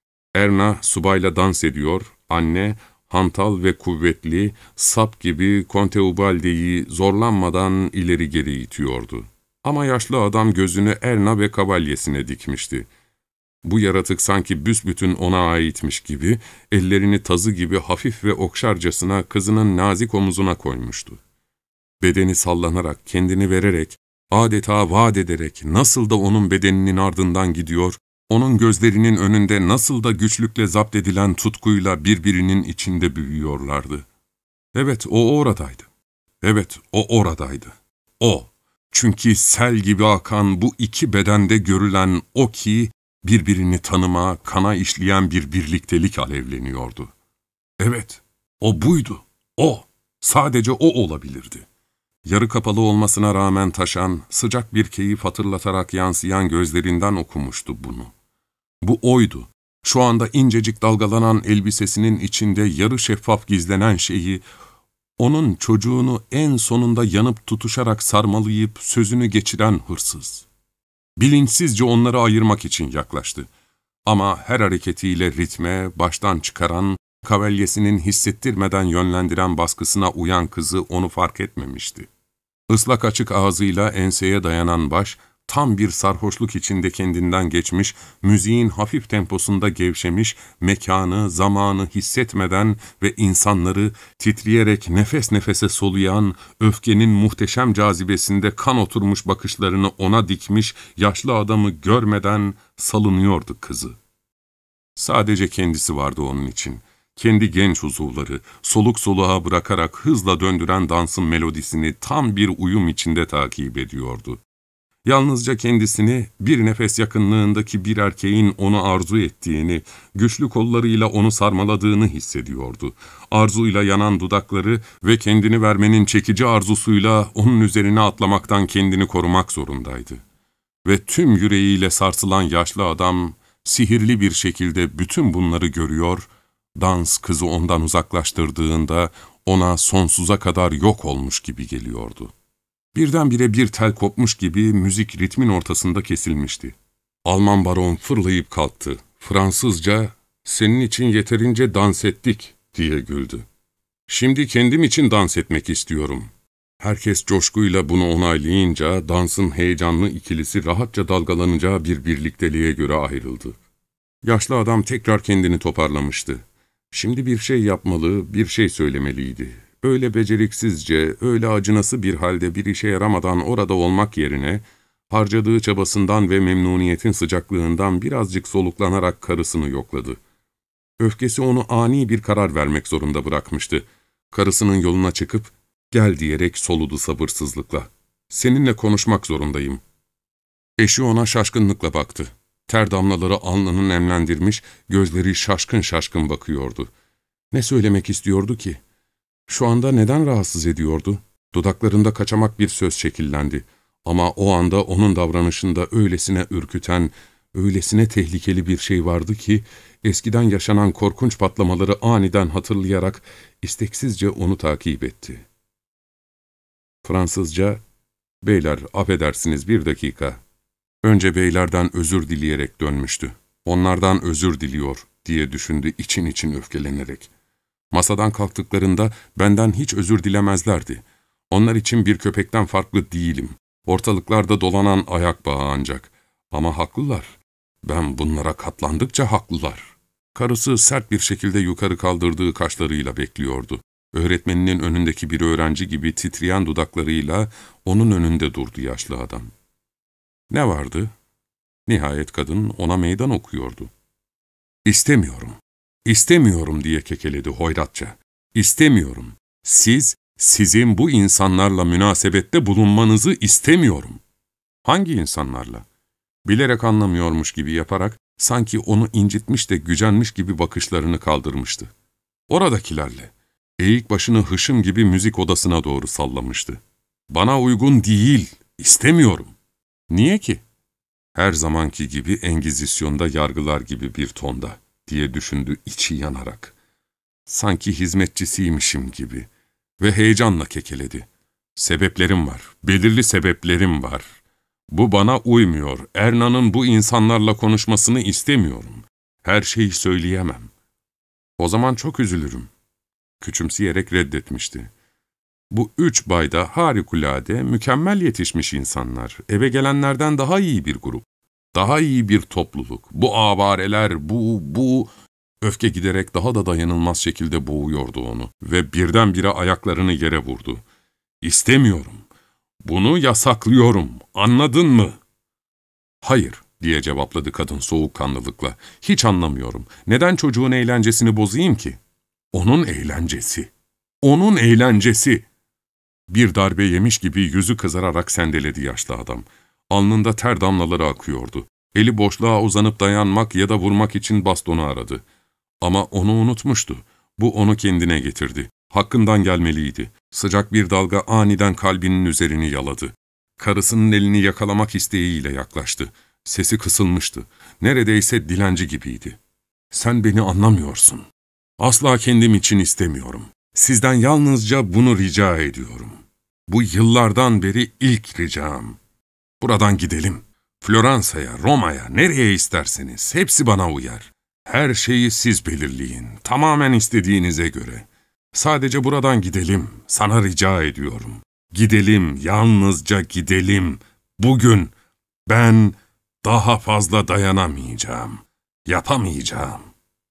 S1: Erna subayla dans ediyor, anne, hantal ve kuvvetli, sap gibi Conte Ubaldi'yi zorlanmadan ileri geri itiyordu. Ama yaşlı adam gözünü Erna ve kavalyesine dikmişti. Bu yaratık sanki büsbütün ona aitmiş gibi, ellerini tazı gibi hafif ve okşarcasına kızının nazik omuzuna koymuştu. Bedeni sallanarak, kendini vererek, adeta vaat ederek nasıl da onun bedeninin ardından gidiyor, onun gözlerinin önünde nasıl da güçlükle zapt edilen tutkuyla birbirinin içinde büyüyorlardı. Evet, o oradaydı. Evet, o oradaydı. O, çünkü sel gibi akan bu iki bedende görülen o ki, birbirini tanıma, kana işleyen bir birliktelik alevleniyordu. Evet, o buydu. O, sadece o olabilirdi. Yarı kapalı olmasına rağmen taşan, sıcak bir keyif hatırlatarak yansıyan gözlerinden okumuştu bunu. Bu oydu. Şu anda incecik dalgalanan elbisesinin içinde yarı şeffaf gizlenen şeyi, onun çocuğunu en sonunda yanıp tutuşarak sarmalayıp sözünü geçiren hırsız. Bilinçsizce onları ayırmak için yaklaştı. Ama her hareketiyle ritme, baştan çıkaran, kavalyesinin hissettirmeden yönlendiren baskısına uyan kızı onu fark etmemişti. Islak açık ağzıyla enseye dayanan baş, tam bir sarhoşluk içinde kendinden geçmiş, müziğin hafif temposunda gevşemiş, mekanı, zamanı hissetmeden ve insanları titreyerek nefes nefese soluyan, öfkenin muhteşem cazibesinde kan oturmuş bakışlarını ona dikmiş, yaşlı adamı görmeden salınıyordu kızı. Sadece kendisi vardı onun için. Kendi genç uzuvları, soluk soluğa bırakarak hızla döndüren dansın melodisini tam bir uyum içinde takip ediyordu. Yalnızca kendisini bir nefes yakınlığındaki bir erkeğin onu arzu ettiğini, güçlü kollarıyla onu sarmaladığını hissediyordu. Arzuyla yanan dudakları ve kendini vermenin çekici arzusuyla onun üzerine atlamaktan kendini korumak zorundaydı. Ve tüm yüreğiyle sarsılan yaşlı adam, sihirli bir şekilde bütün bunları görüyor, dans kızı ondan uzaklaştırdığında ona sonsuza kadar yok olmuş gibi geliyordu. Birdenbire bir tel kopmuş gibi müzik ritmin ortasında kesilmişti. Alman baron fırlayıp kalktı. Fransızca, "Senin için yeterince dans ettik," diye güldü. "Şimdi kendim için dans etmek istiyorum." Herkes coşkuyla bunu onaylayınca dansın heyecanlı ikilisi rahatça dalgalanacağı bir birlikteliğe göre ayrıldı. Yaşlı adam tekrar kendini toparlamıştı. Şimdi bir şey yapmalı, bir şey söylemeliydi. Öyle beceriksizce, öyle acınası bir halde bir işe yaramadan orada olmak yerine, harcadığı çabasından ve memnuniyetin sıcaklığından birazcık soluklanarak karısını yokladı. Öfkesi onu ani bir karar vermek zorunda bırakmıştı. Karısının yoluna çıkıp, "Gel," diyerek soludu sabırsızlıkla. "Seninle konuşmak zorundayım." Eşi ona şaşkınlıkla baktı. Ter damlaları alnını nemlendirmiş, gözleri şaşkın şaşkın bakıyordu. Ne söylemek istiyordu ki? Şu anda neden rahatsız ediyordu? Dudaklarında kaçamak bir söz şekillendi. Ama o anda onun davranışında öylesine ürküten, öylesine tehlikeli bir şey vardı ki, eskiden yaşanan korkunç patlamaları aniden hatırlayarak isteksizce onu takip etti. Fransızca, ''Beyler, affedersiniz bir dakika.'' Önce beylerden özür dileyerek dönmüştü. ''Onlardan özür diliyor.'' diye düşündü için için öfkelenerek. Masadan kalktıklarında benden hiç özür dilemezlerdi. Onlar için bir köpekten farklı değilim. Ortalıklarda dolanan ayak bağı ancak. Ama haklılar. Ben bunlara katlandıkça haklılar. Karısı sert bir şekilde yukarı kaldırdığı kaşlarıyla bekliyordu. Öğretmeninin önündeki bir öğrenci gibi titreyen dudaklarıyla onun önünde durdu yaşlı adam. Ne vardı? Nihayet kadın ona meydan okuyordu. ''İstemiyorum, istemiyorum.'' diye kekeledi hoyratça. ''İstemiyorum. Siz, sizin bu insanlarla münasebette bulunmanızı istemiyorum.'' ''Hangi insanlarla?'' Bilerek anlamıyormuş gibi yaparak, sanki onu incitmiş de gücenmiş gibi bakışlarını kaldırmıştı. ''Oradakilerle.'' Eğik başını hışım gibi müzik odasına doğru sallamıştı. ''Bana uygun değil, istemiyorum.'' ''Niye ki?'' ''Her zamanki gibi Engizisyon'da yargılar gibi bir tonda.'' diye düşündü içi yanarak. Sanki hizmetçisiymişim gibi ve heyecanla kekeledi. ''Sebeplerim var, belirli sebeplerim var. Bu bana uymuyor, Erna'nın bu insanlarla konuşmasını istemiyorum. Her şeyi söyleyemem. O zaman çok üzülürüm.'' Küçümseyerek reddetmişti. Bu üç bayda harikulade, mükemmel yetişmiş insanlar, eve gelenlerden daha iyi bir grup, daha iyi bir topluluk. Bu avareler, bu, bu... Öfke giderek daha da dayanılmaz şekilde boğuyordu onu ve birdenbire ayaklarını yere vurdu. ''İstemiyorum. Bunu yasaklıyorum. Anladın mı?'' ''Hayır.'' diye cevapladı kadın soğukkanlılıkla. ''Hiç anlamıyorum. Neden çocuğun eğlencesini bozayım ki?'' ''Onun eğlencesi. Onun eğlencesi.'' Bir darbe yemiş gibi yüzü kızararak sendeledi yaşlı adam. Alnında ter damlaları akıyordu. Eli boşluğa uzanıp dayanmak ya da vurmak için bastonu aradı. Ama onu unutmuştu. Bu onu kendine getirdi. Hakkından gelmeliydi. Sıcak bir dalga aniden kalbinin üzerini yaladı. Karısının elini yakalamak isteğiyle yaklaştı. Sesi kısılmıştı. Neredeyse dilenci gibiydi. ''Sen beni anlamıyorsun. Asla kendim için istemiyorum. Sizden yalnızca bunu rica ediyorum. Bu yıllardan beri ilk ricam. Buradan gidelim. Floransa'ya, Roma'ya, nereye isterseniz. Hepsi bana uyar. Her şeyi siz belirleyin. Tamamen istediğinize göre. Sadece buradan gidelim. Sana rica ediyorum. Gidelim, yalnızca gidelim. Bugün ben daha fazla dayanamayacağım. Yapamayacağım.''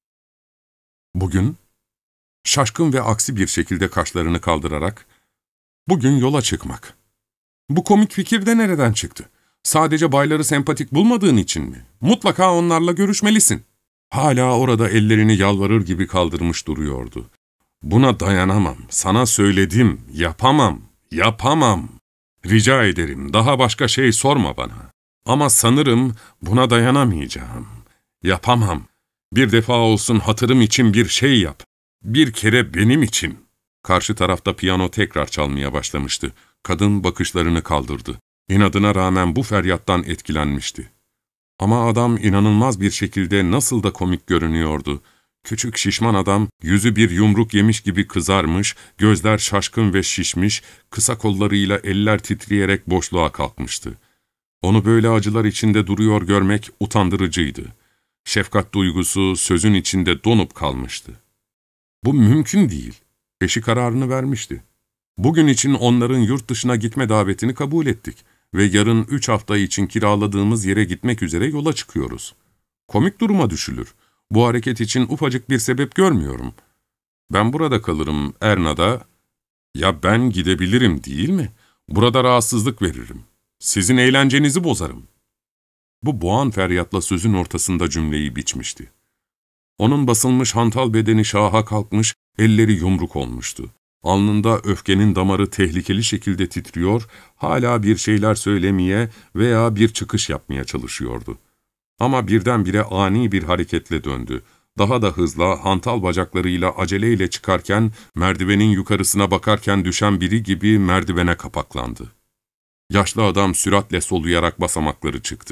S1: Bugün, şaşkın ve aksi bir şekilde kaşlarını kaldırarak, ''Bugün yola çıkmak. Bu komik fikir de nereden çıktı? Sadece bayları sempatik bulmadığın için mi? Mutlaka onlarla görüşmelisin.'' Hala orada ellerini yalvarır gibi kaldırmış duruyordu. ''Buna dayanamam. Sana söyledim. Yapamam. Yapamam. Rica ederim. Daha başka şey sorma bana. Ama sanırım buna dayanamayacağım. Yapamam. Bir defa olsun hatırım için bir şey yap. Bir kere benim için.'' Karşı tarafta piyano tekrar çalmaya başlamıştı. Kadın bakışlarını kaldırdı. İnadına rağmen bu feryattan etkilenmişti. Ama adam inanılmaz bir şekilde nasıl da komik görünüyordu. Küçük şişman adam, yüzü bir yumruk yemiş gibi kızarmış, gözler şaşkın ve şişmiş, kısa kollarıyla eller titreyerek boşluğa kalkmıştı. Onu böyle acılar içinde duruyor görmek utandırıcıydı. Şefkat duygusu sözün içinde donup kalmıştı. Bu mümkün değil. Eşi kararını vermişti. Bugün için onların yurt dışına gitme davetini kabul ettik ve yarın üç hafta için kiraladığımız yere gitmek üzere yola çıkıyoruz. Komik duruma düşülür. Bu hareket için ufacık bir sebep görmüyorum. Ben burada kalırım, Erna'da. Ya ben gidebilirim değil mi? Burada rahatsızlık veririm. Sizin eğlencenizi bozarım. Bu boğan feryatla sözün ortasında cümleyi biçmişti. Onun basılmış hantal bedeni şaha kalkmış, elleri yumruk olmuştu. Alnında öfkenin damarı tehlikeli şekilde titriyor, hala bir şeyler söylemeye veya bir çıkış yapmaya çalışıyordu. Ama birdenbire ani bir hareketle döndü. Daha da hızla, hantal bacaklarıyla aceleyle çıkarken, merdivenin yukarısına bakarken düşen biri gibi merdivene kapaklandı. Yaşlı adam süratle soluyarak basamakları çıktı.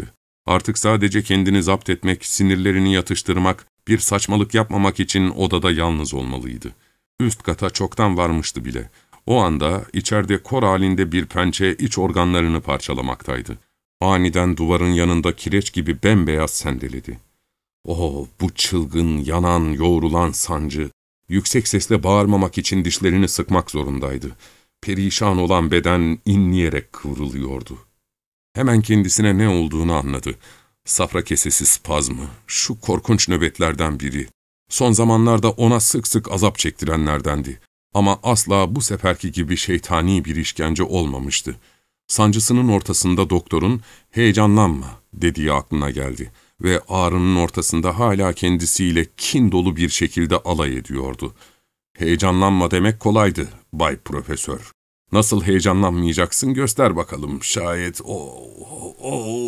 S1: Artık sadece kendini zapt etmek, sinirlerini yatıştırmak, bir saçmalık yapmamak için odada yalnız olmalıydı. Üst kata çoktan varmıştı bile. O anda içeride kor halinde bir pençe iç organlarını parçalamaktaydı. Aniden duvarın yanında kireç gibi bembeyaz sendeledi. Oh, bu çılgın, yanan, yoğrulan sancı! Yüksek sesle bağırmamak için dişlerini sıkmak zorundaydı. Perişan olan beden inleyerek kıvrılıyordu. Hemen kendisine ne olduğunu anladı. Safra kesesi spazmı, şu korkunç nöbetlerden biri. Son zamanlarda ona sık sık azap çektirenlerdendi. Ama asla bu seferki gibi şeytani bir işkence olmamıştı. Sancısının ortasında doktorun "heyecanlanma" dediği aklına geldi ve ağrının ortasında hala kendisiyle kin dolu bir şekilde alay ediyordu. Heyecanlanma demek kolaydı, Bay Profesör. Nasıl heyecanlanmayacaksın göster bakalım, şayet o o.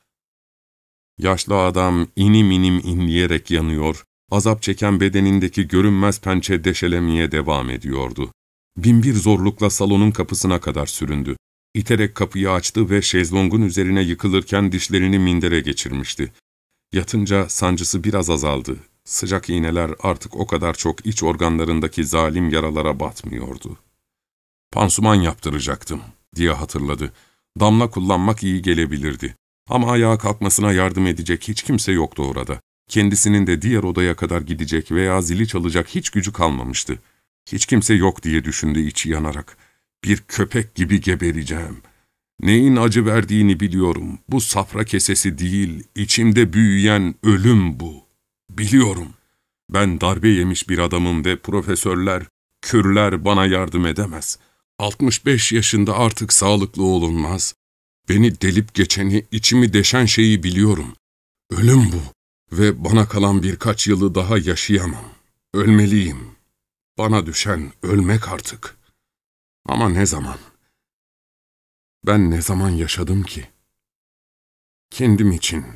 S1: Yaşlı adam inim inim inleyerek yanıyor, azap çeken bedenindeki görünmez pençe deşelemeye devam ediyordu. Binbir zorlukla salonun kapısına kadar süründü. İterek kapıyı açtı ve şezlongun üzerine yıkılırken dişlerini mindere geçirmişti. Yatınca sancısı biraz azaldı. Sıcak iğneler artık o kadar çok iç organlarındaki zalim yaralara batmıyordu. "Pansuman yaptıracaktım," diye hatırladı. Damla kullanmak iyi gelebilirdi. Ama ayağa kalkmasına yardım edecek hiç kimse yoktu orada. Kendisinin de diğer odaya kadar gidecek veya zili çalacak hiç gücü kalmamıştı. Hiç kimse yok diye düşündü içi yanarak. Bir köpek gibi gebereceğim. Neyin acı verdiğini biliyorum. Bu safra kesesi değil, içimde büyüyen ölüm bu. Biliyorum. Ben darbe yemiş bir adamım ve profesörler, kürler bana yardım edemez. altmış beş yaşında artık sağlıklı olunmaz. Beni delip geçeni, içimi deşen şeyi biliyorum. Ölüm bu ve bana kalan birkaç yılı daha yaşayamam. Ölmeliyim. Bana düşen ölmek artık. Ama ne zaman? Ben ne zaman yaşadım ki? Kendim için.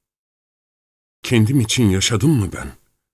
S1: Kendim için yaşadım mı ben?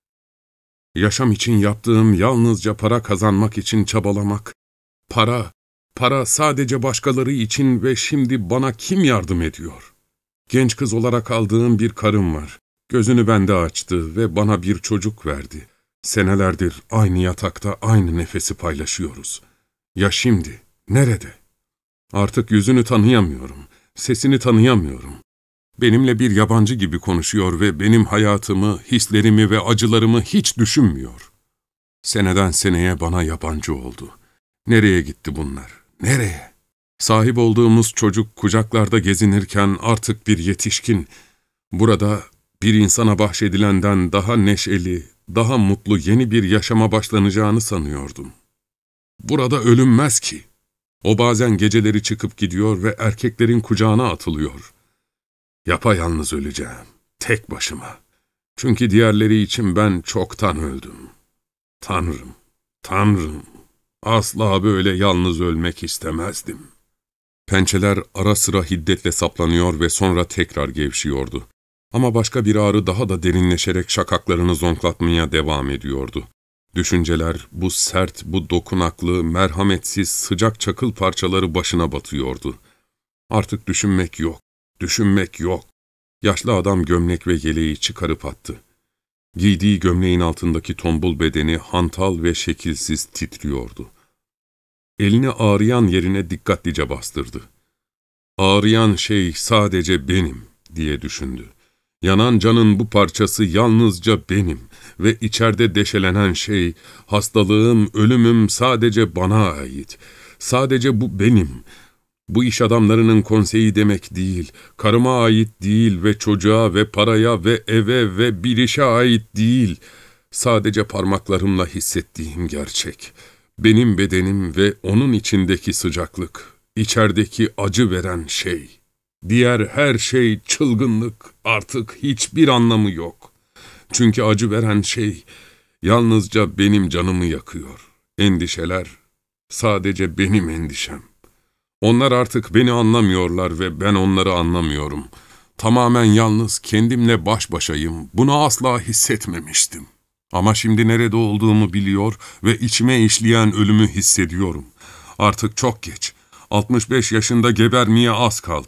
S1: Yaşam için yaptığım yalnızca para kazanmak için çabalamak. Para, para sadece başkaları için ve şimdi bana kim yardım ediyor? Genç kız olarak aldığım bir karım var. Gözünü bende açtı ve bana bir çocuk verdi. Senelerdir aynı yatakta aynı nefesi paylaşıyoruz. Ya şimdi, nerede? Artık yüzünü tanıyamıyorum, sesini tanıyamıyorum. Benimle bir yabancı gibi konuşuyor ve benim hayatımı, hislerimi ve acılarımı hiç düşünmüyor. Seneden seneye bana yabancı oldu. Nereye gitti bunlar? Nereye? Sahip olduğumuz çocuk kucaklarda gezinirken artık bir yetişkin. Burada bir insana bahşedilenden daha neşeli, daha mutlu yeni bir yaşama başlanacağını sanıyordum. Burada ölünmez ki. O bazen geceleri çıkıp gidiyor ve erkeklerin kucağına atılıyor. Yapayalnız öleceğim, tek başıma. Çünkü diğerleri için ben çoktan öldüm. Tanrım, Tanrım, asla böyle yalnız ölmek istemezdim. Pençeler ara sıra hiddetle saplanıyor ve sonra tekrar gevşiyordu. Ama başka bir ağrı daha da derinleşerek şakaklarını zonklatmaya devam ediyordu. Düşünceler, bu sert, bu dokunaklı, merhametsiz, sıcak çakıl parçaları başına batıyordu. Artık düşünmek yok, düşünmek yok. Yaşlı adam gömlek ve yeleği çıkarıp attı. Giydiği gömleğin altındaki tombul bedeni hantal ve şekilsiz titriyordu. Elini ağrıyan yerine dikkatlice bastırdı. Ağrıyan şey sadece benim diye düşündü. Yanan canın bu parçası yalnızca benim ve içeride deşelenen şey, hastalığım, ölümüm sadece bana ait. Sadece bu benim. Bu iş adamlarının konseyi demek değil, karıma ait değil ve çocuğa ve paraya ve eve ve bir işe ait değil. Sadece parmaklarımla hissettiğim gerçek. Benim bedenim ve onun içindeki sıcaklık, içerideki acı veren şey. Diğer her şey çılgınlık, artık hiçbir anlamı yok. Çünkü acı veren şey yalnızca benim canımı yakıyor. Endişeler sadece benim endişem. Onlar artık beni anlamıyorlar ve ben onları anlamıyorum. Tamamen yalnız, kendimle baş başayım. Bunu asla hissetmemiştim. Ama şimdi nerede olduğumu biliyor ve içime işleyen ölümü hissediyorum. Artık çok geç. altmış beş yaşında gebermeye az kaldı.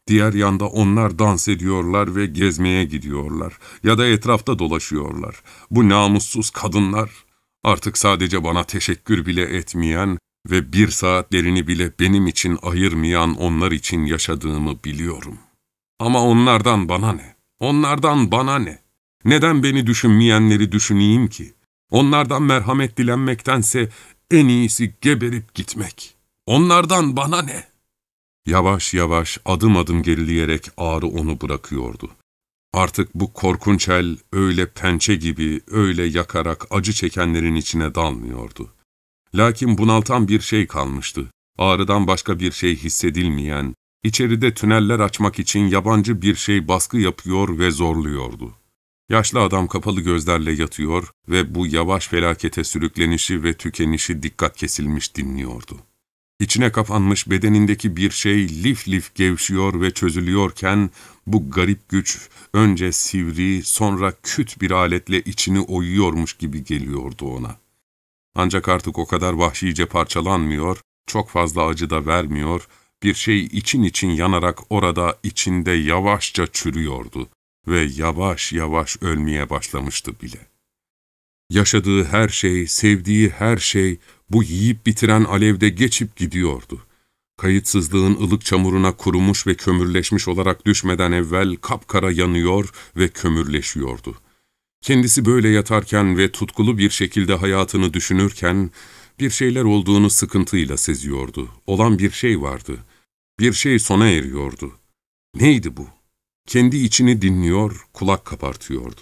S1: Diğer yanda onlar dans ediyorlar ve gezmeye gidiyorlar ya da etrafta dolaşıyorlar. Bu namussuz kadınlar artık sadece bana teşekkür bile etmeyen ve bir saatlerini bile benim için ayırmayan onlar için yaşadığımı biliyorum. Ama onlardan bana ne? Onlardan bana ne? Neden beni düşünmeyenleri düşüneyim ki? Onlardan merhamet dilenmektense en iyisi geberip gitmek. Onlardan bana ne? Yavaş yavaş, adım adım gerileyerek ağrı onu bırakıyordu. Artık bu korkunç el öyle pençe gibi, öyle yakarak acı çekenlerin içine dalmıyordu. Lakin bunaltan bir şey kalmıştı. Ağrıdan başka bir şey hissedilmeyen, içeride tüneller açmak için yabancı bir şey baskı yapıyor ve zorluyordu. Yaşlı adam kapalı gözlerle yatıyor ve bu yavaş felakete sürüklenişi ve tükenişi dikkat kesilmiş dinliyordu. İçine kapanmış bedenindeki bir şey lif lif gevşiyor ve çözülüyorken, bu garip güç önce sivri, sonra küt bir aletle içini oyuyormuş gibi geliyordu ona. Ancak artık o kadar vahşice parçalanmıyor, çok fazla acı da vermiyor, bir şey için için yanarak orada içinde yavaşça çürüyordu ve yavaş yavaş ölmeye başlamıştı bile. Yaşadığı her şey, sevdiği her şey bu yiyip bitiren alevde geçip gidiyordu. Kayıtsızlığın ılık çamuruna kurumuş ve kömürleşmiş olarak düşmeden evvel kapkara yanıyor ve kömürleşiyordu. Kendisi böyle yatarken ve tutkulu bir şekilde hayatını düşünürken, bir şeyler olduğunu sıkıntıyla seziyordu. Olan bir şey vardı. Bir şey sona eriyordu. Neydi bu? Kendi içini dinliyor, kulak kabartıyordu.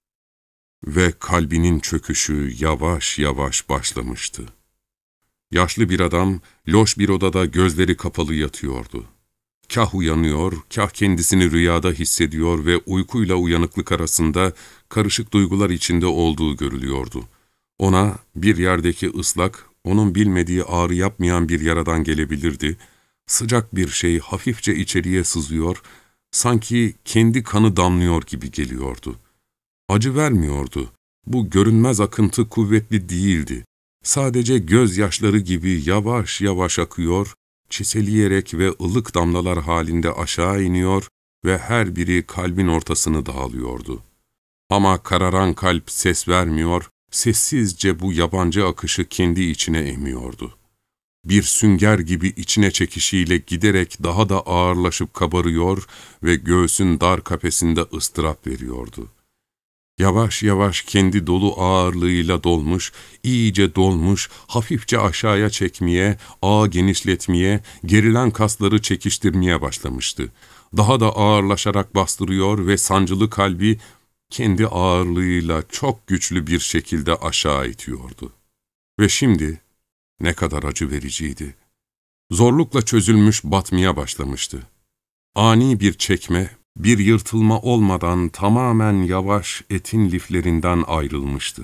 S1: Ve kalbinin çöküşü yavaş yavaş başlamıştı. Yaşlı bir adam, loş bir odada gözleri kapalı yatıyordu. Kah uyanıyor, kah kendisini rüyada hissediyor ve uykuyla uyanıklık arasında karışık duygular içinde olduğu görülüyordu. Ona bir yerdeki ıslak, onun bilmediği ağrı yapmayan bir yaradan gelebilirdi. Sıcak bir şey hafifçe içeriye sızıyor, sanki kendi kanı damlıyor gibi geliyordu. Acı vermiyordu. Bu görünmez akıntı kuvvetli değildi. Sadece gözyaşları gibi yavaş yavaş akıyor, çiseleyerek ve ılık damlalar halinde aşağı iniyor ve her biri kalbin ortasını dağılıyordu. Ama kararan kalp ses vermiyor, sessizce bu yabancı akışı kendi içine emiyordu. Bir sünger gibi içine çekişiyle giderek daha da ağırlaşıp kabarıyor ve göğsün dar kafesinde ıstırap veriyordu. Yavaş yavaş kendi dolu ağırlığıyla dolmuş, iyice dolmuş, hafifçe aşağıya çekmeye, ağı genişletmeye, gerilen kasları çekiştirmeye başlamıştı. Daha da ağırlaşarak bastırıyor ve sancılı kalbi kendi ağırlığıyla çok güçlü bir şekilde aşağı itiyordu. Ve şimdi ne kadar acı vericiydi. Zorlukla çözülmüş batmaya başlamıştı. Ani bir çekme, bir yırtılma olmadan tamamen yavaş etin liflerinden ayrılmıştı.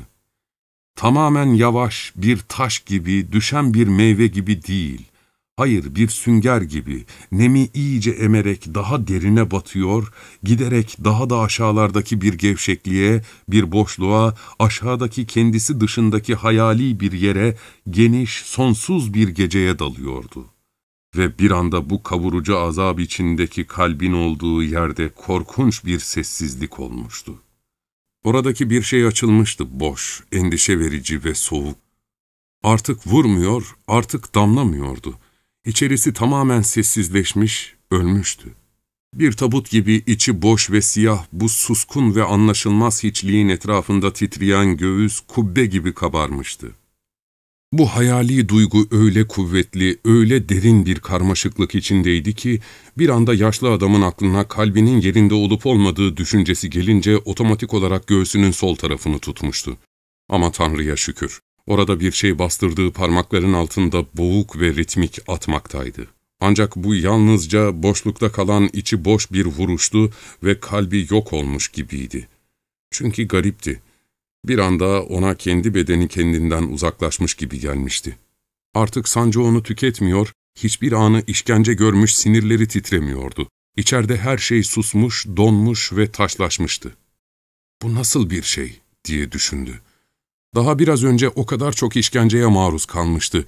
S1: Tamamen yavaş bir taş gibi, düşen bir meyve gibi değil, hayır bir sünger gibi, nemi iyice emerek daha derine batıyor, giderek daha da aşağılardaki bir gevşekliğe, bir boşluğa, aşağıdaki kendisi dışındaki hayali bir yere, geniş, sonsuz bir geceye dalıyordu. Ve bir anda bu kavurucu azap içindeki kalbin olduğu yerde korkunç bir sessizlik olmuştu. Oradaki bir şey açılmıştı, boş, endişe verici ve soğuk. Artık vurmuyor, artık damlamıyordu. İçerisi tamamen sessizleşmiş, ölmüştü. Bir tabut gibi içi boş ve siyah bu suskun ve anlaşılmaz hiçliğin etrafında titreyen göğüs kubbe gibi kabarmıştı. Bu hayali duygu öyle kuvvetli, öyle derin bir karmaşıklık içindeydi ki, bir anda yaşlı adamın aklına kalbinin yerinde olup olmadığı düşüncesi gelince otomatik olarak göğsünün sol tarafını tutmuştu. Ama Tanrı'ya şükür, orada bir şey bastırdığı parmakların altında boğuk ve ritmik atmaktaydı. Ancak bu yalnızca boşlukta kalan içi boş bir vuruştu ve kalbi yok olmuş gibiydi. Çünkü garipti. Bir anda ona kendi bedeni kendinden uzaklaşmış gibi gelmişti. Artık sancı onu tüketmiyor, hiçbir anı işkence görmüş sinirleri titremiyordu. İçeride her şey susmuş, donmuş ve taşlaşmıştı. "Bu nasıl bir şey?" diye düşündü. Daha biraz önce o kadar çok işkenceye maruz kalmıştı.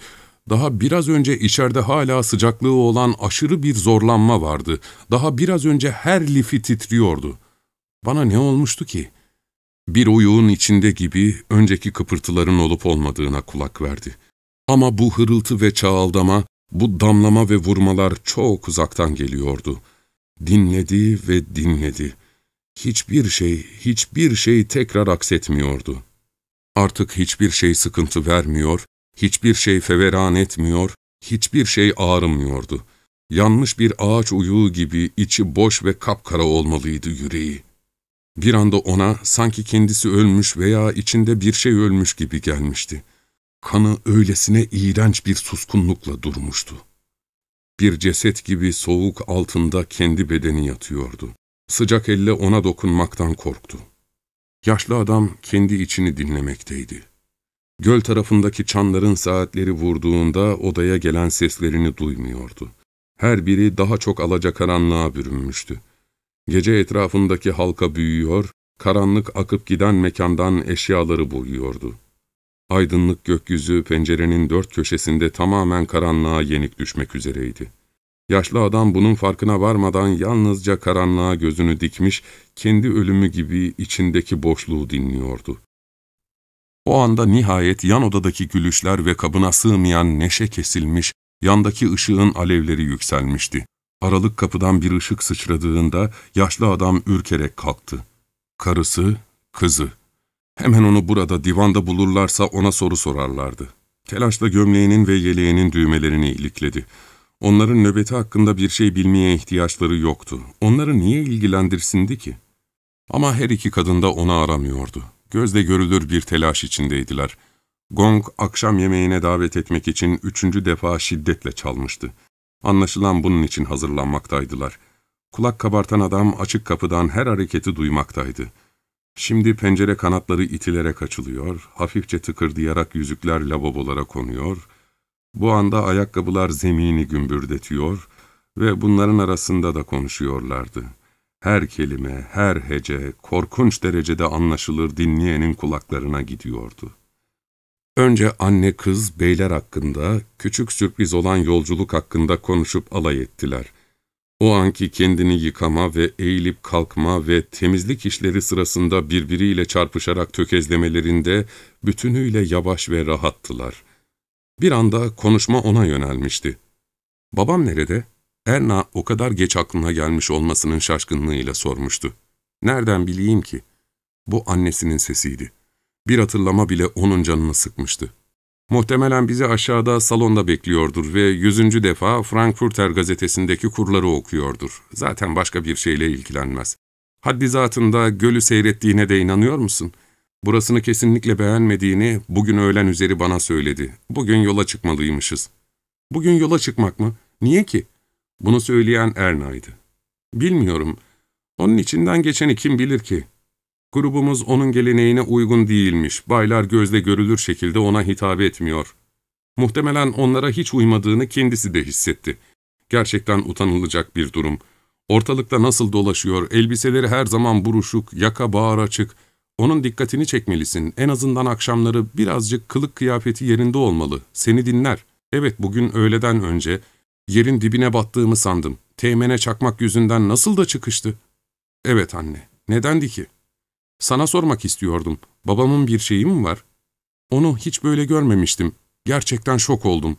S1: Daha biraz önce içeride hala sıcaklığı olan aşırı bir zorlanma vardı. Daha biraz önce her lifi titriyordu. Bana ne olmuştu ki? Bir oyuğun içinde gibi önceki kıpırtıların olup olmadığına kulak verdi. Ama bu hırıltı ve çağıldama, bu damlama ve vurmalar çok uzaktan geliyordu. Dinledi ve dinledi. Hiçbir şey, hiçbir şey tekrar aksetmiyordu. Artık hiçbir şey sıkıntı vermiyor, hiçbir şey feveran etmiyor, hiçbir şey ağrımıyordu. Yanmış bir ağaç uyuğu gibi içi boş ve kapkara olmalıydı yüreği. Bir anda ona sanki kendisi ölmüş veya içinde bir şey ölmüş gibi gelmişti. Kanı öylesine iğrenç bir suskunlukla durmuştu. Bir ceset gibi soğuk altında kendi bedeni yatıyordu. Sıcak elle ona dokunmaktan korktu. Yaşlı adam kendi içini dinlemekteydi. Göl tarafındaki çanların saatleri vurduğunda odaya gelen seslerini duymuyordu. Her biri daha çok alacakaranlığa bürünmüştü. Gece etrafındaki halka büyüyor, karanlık akıp giden mekandan eşyaları boyuyordu. Aydınlık gökyüzü pencerenin dört köşesinde tamamen karanlığa yenik düşmek üzereydi. Yaşlı adam bunun farkına varmadan yalnızca karanlığa gözünü dikmiş, kendi ölümü gibi içindeki boşluğu dinliyordu. O anda nihayet yan odadaki gülüşler ve kabına sığmayan neşe kesilmiş, yandaki ışığın alevleri yükselmişti. Aralık kapıdan bir ışık sıçradığında yaşlı adam ürkerek kalktı. Karısı, kızı. Hemen onu burada divanda bulurlarsa ona soru sorarlardı. Telaşla gömleğinin ve yeleğinin düğmelerini ilikledi. Onların nöbeti hakkında bir şey bilmeye ihtiyaçları yoktu. Onları niye ilgilendirsindi ki? Ama her iki kadın da onu aramıyordu. Gözle görülür bir telaş içindeydiler. Gong, akşam yemeğine davet etmek için üçüncü defa şiddetle çalmıştı. Anlaşılan bunun için hazırlanmaktaydılar. Kulak kabartan adam açık kapıdan her hareketi duymaktaydı. Şimdi pencere kanatları itilerek açılıyor, hafifçe tıkırdayarak yüzükler lavabolara konuyor. Bu anda ayakkabılar zemini gümbürdetiyor ve bunların arasında da konuşuyorlardı. Her kelime, her hece, korkunç derecede anlaşılır dinleyenin kulaklarına gidiyordu. Önce anne kız beyler hakkında, küçük sürpriz olan yolculuk hakkında konuşup alay ettiler. O anki kendini yıkama ve eğilip kalkma ve temizlik işleri sırasında birbiriyle çarpışarak tökezlemelerinde bütünüyle yavaş ve rahattılar. Bir anda konuşma ona yönelmişti. ''Babam nerede?'' Erna o kadar geç aklına gelmiş olmasının şaşkınlığıyla sormuştu. ''Nereden bileyim ki?'' Bu annesinin sesiydi. Bir hatırlama bile onun canını sıkmıştı. Muhtemelen bizi aşağıda salonda bekliyordur ve yüzüncü defa Frankfurter gazetesindeki kurları okuyordur. Zaten başka bir şeyle ilgilenmez. Haddi zatında gölü seyrettiğine de inanıyor musun? Burasını kesinlikle beğenmediğini bugün öğlen üzeri bana söyledi. Bugün yola çıkmalıymışız. Bugün yola çıkmak mı? Niye ki? Bunu söyleyen Erna'ydı. Bilmiyorum. Onun içinden geçeni kim bilir ki? Grubumuz onun geleneğine uygun değilmiş. Baylar gözle görülür şekilde ona hitap etmiyor. Muhtemelen onlara hiç uymadığını kendisi de hissetti. Gerçekten utanılacak bir durum. Ortalıkta nasıl dolaşıyor, elbiseleri her zaman buruşuk, yaka bağır açık. Onun dikkatini çekmelisin. En azından akşamları birazcık kılık kıyafeti yerinde olmalı. Seni dinler. Evet, bugün öğleden önce yerin dibine battığımı sandım. Teğmene çakmak yüzünden nasıl da çıkıştı. Evet anne, nedendi ki? Sana sormak istiyordum. Babamın bir şeyi mi var? Onu hiç böyle görmemiştim. Gerçekten şok oldum.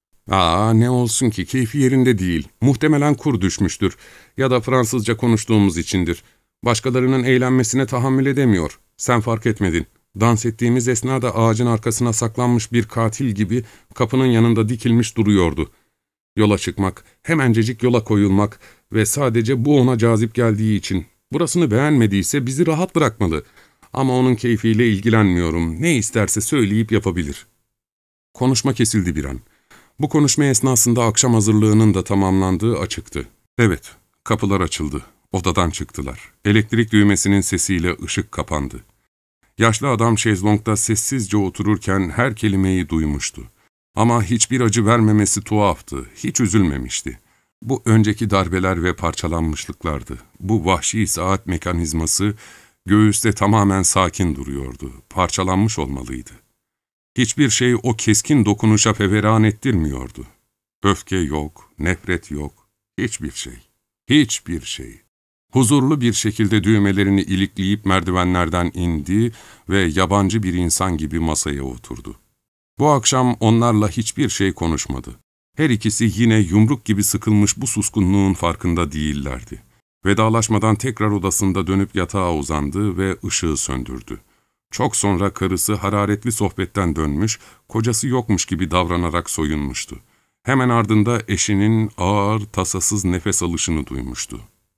S1: Aa, ne olsun ki, keyfi yerinde değil. Muhtemelen kur düşmüştür. Ya da Fransızca konuştuğumuz içindir. Başkalarının eğlenmesine tahammül edemiyor. Sen fark etmedin. Dans ettiğimiz esnada ağacın arkasına saklanmış bir katil gibi kapının yanında dikilmiş duruyordu. Yola çıkmak, hemencecik yola koyulmak ve sadece bu ona cazip geldiği için. Burasını beğenmediyse bizi rahat bırakmalı. Ama onun keyfiyle ilgilenmiyorum. Ne isterse söyleyip yapabilir. Konuşma kesildi bir an. Bu konuşma esnasında akşam hazırlığının da tamamlandığı açıktı. Evet, kapılar açıldı. Odadan çıktılar. Elektrik düğmesinin sesiyle ışık kapandı. Yaşlı adam şezlongda sessizce otururken her kelimeyi duymuştu. Ama hiçbir acı vermemesi tuhaftı, hiç üzülmemişti. Bu önceki darbeler ve parçalanmışlıklardı. Bu vahşi saat mekanizması göğüste tamamen sakin duruyordu. Parçalanmış olmalıydı. Hiçbir şey o keskin dokunuşa feveran ettirmiyordu. Öfke yok, nefret yok, hiçbir şey, hiçbir şey. Huzurlu bir şekilde düğmelerini ilikleyip merdivenlerden indi ve yabancı bir insan gibi masaya oturdu. Bu akşam onlarla hiçbir şey konuşmadı. Her ikisi yine yumruk gibi sıkılmış bu suskunluğun farkında değillerdi. Vedalaşmadan tekrar odasında dönüp yatağa uzandı ve ışığı söndürdü. Çok sonra karısı hararetli sohbetten dönmüş, kocası yokmuş gibi davranarak soyunmuştu. Hemen ardında eşinin ağır, tasasız nefes alışını duymuştu.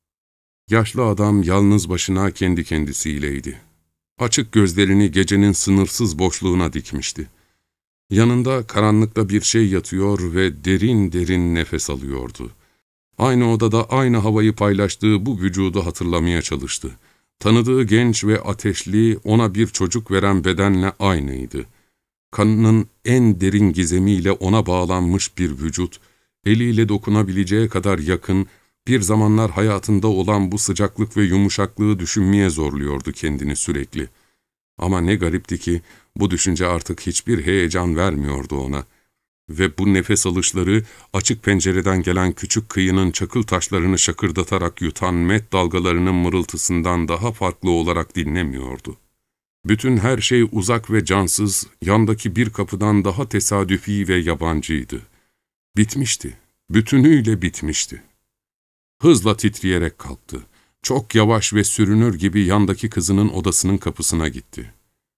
S1: Yaşlı adam yalnız başına kendi kendisiyleydi. Açık gözlerini gecenin sınırsız boşluğuna dikmişti. Yanında karanlıkta bir şey yatıyor ve derin derin nefes alıyordu. Aynı odada aynı havayı paylaştığı bu vücudu hatırlamaya çalıştı. Tanıdığı genç ve ateşli, ona bir çocuk veren bedenle aynıydı. Kanının en derin gizemiyle ona bağlanmış bir vücut, eliyle dokunabileceği kadar yakın, bir zamanlar hayatında olan bu sıcaklık ve yumuşaklığı düşünmeye zorluyordu kendini sürekli. Ama ne garipti ki, bu düşünce artık hiçbir heyecan vermiyordu ona. Ve bu nefes alışları, açık pencereden gelen küçük kıyının çakıl taşlarını şakırdatarak yutan met dalgalarının mırıltısından daha farklı olarak dinlemiyordu. Bütün her şey uzak ve cansız, yandaki bir kapıdan daha tesadüfi ve yabancıydı. Bitmişti, bütünüyle bitmişti. Hızla titreyerek kalktı. Çok yavaş ve sürünür gibi yandaki kızının odasının kapısına gitti.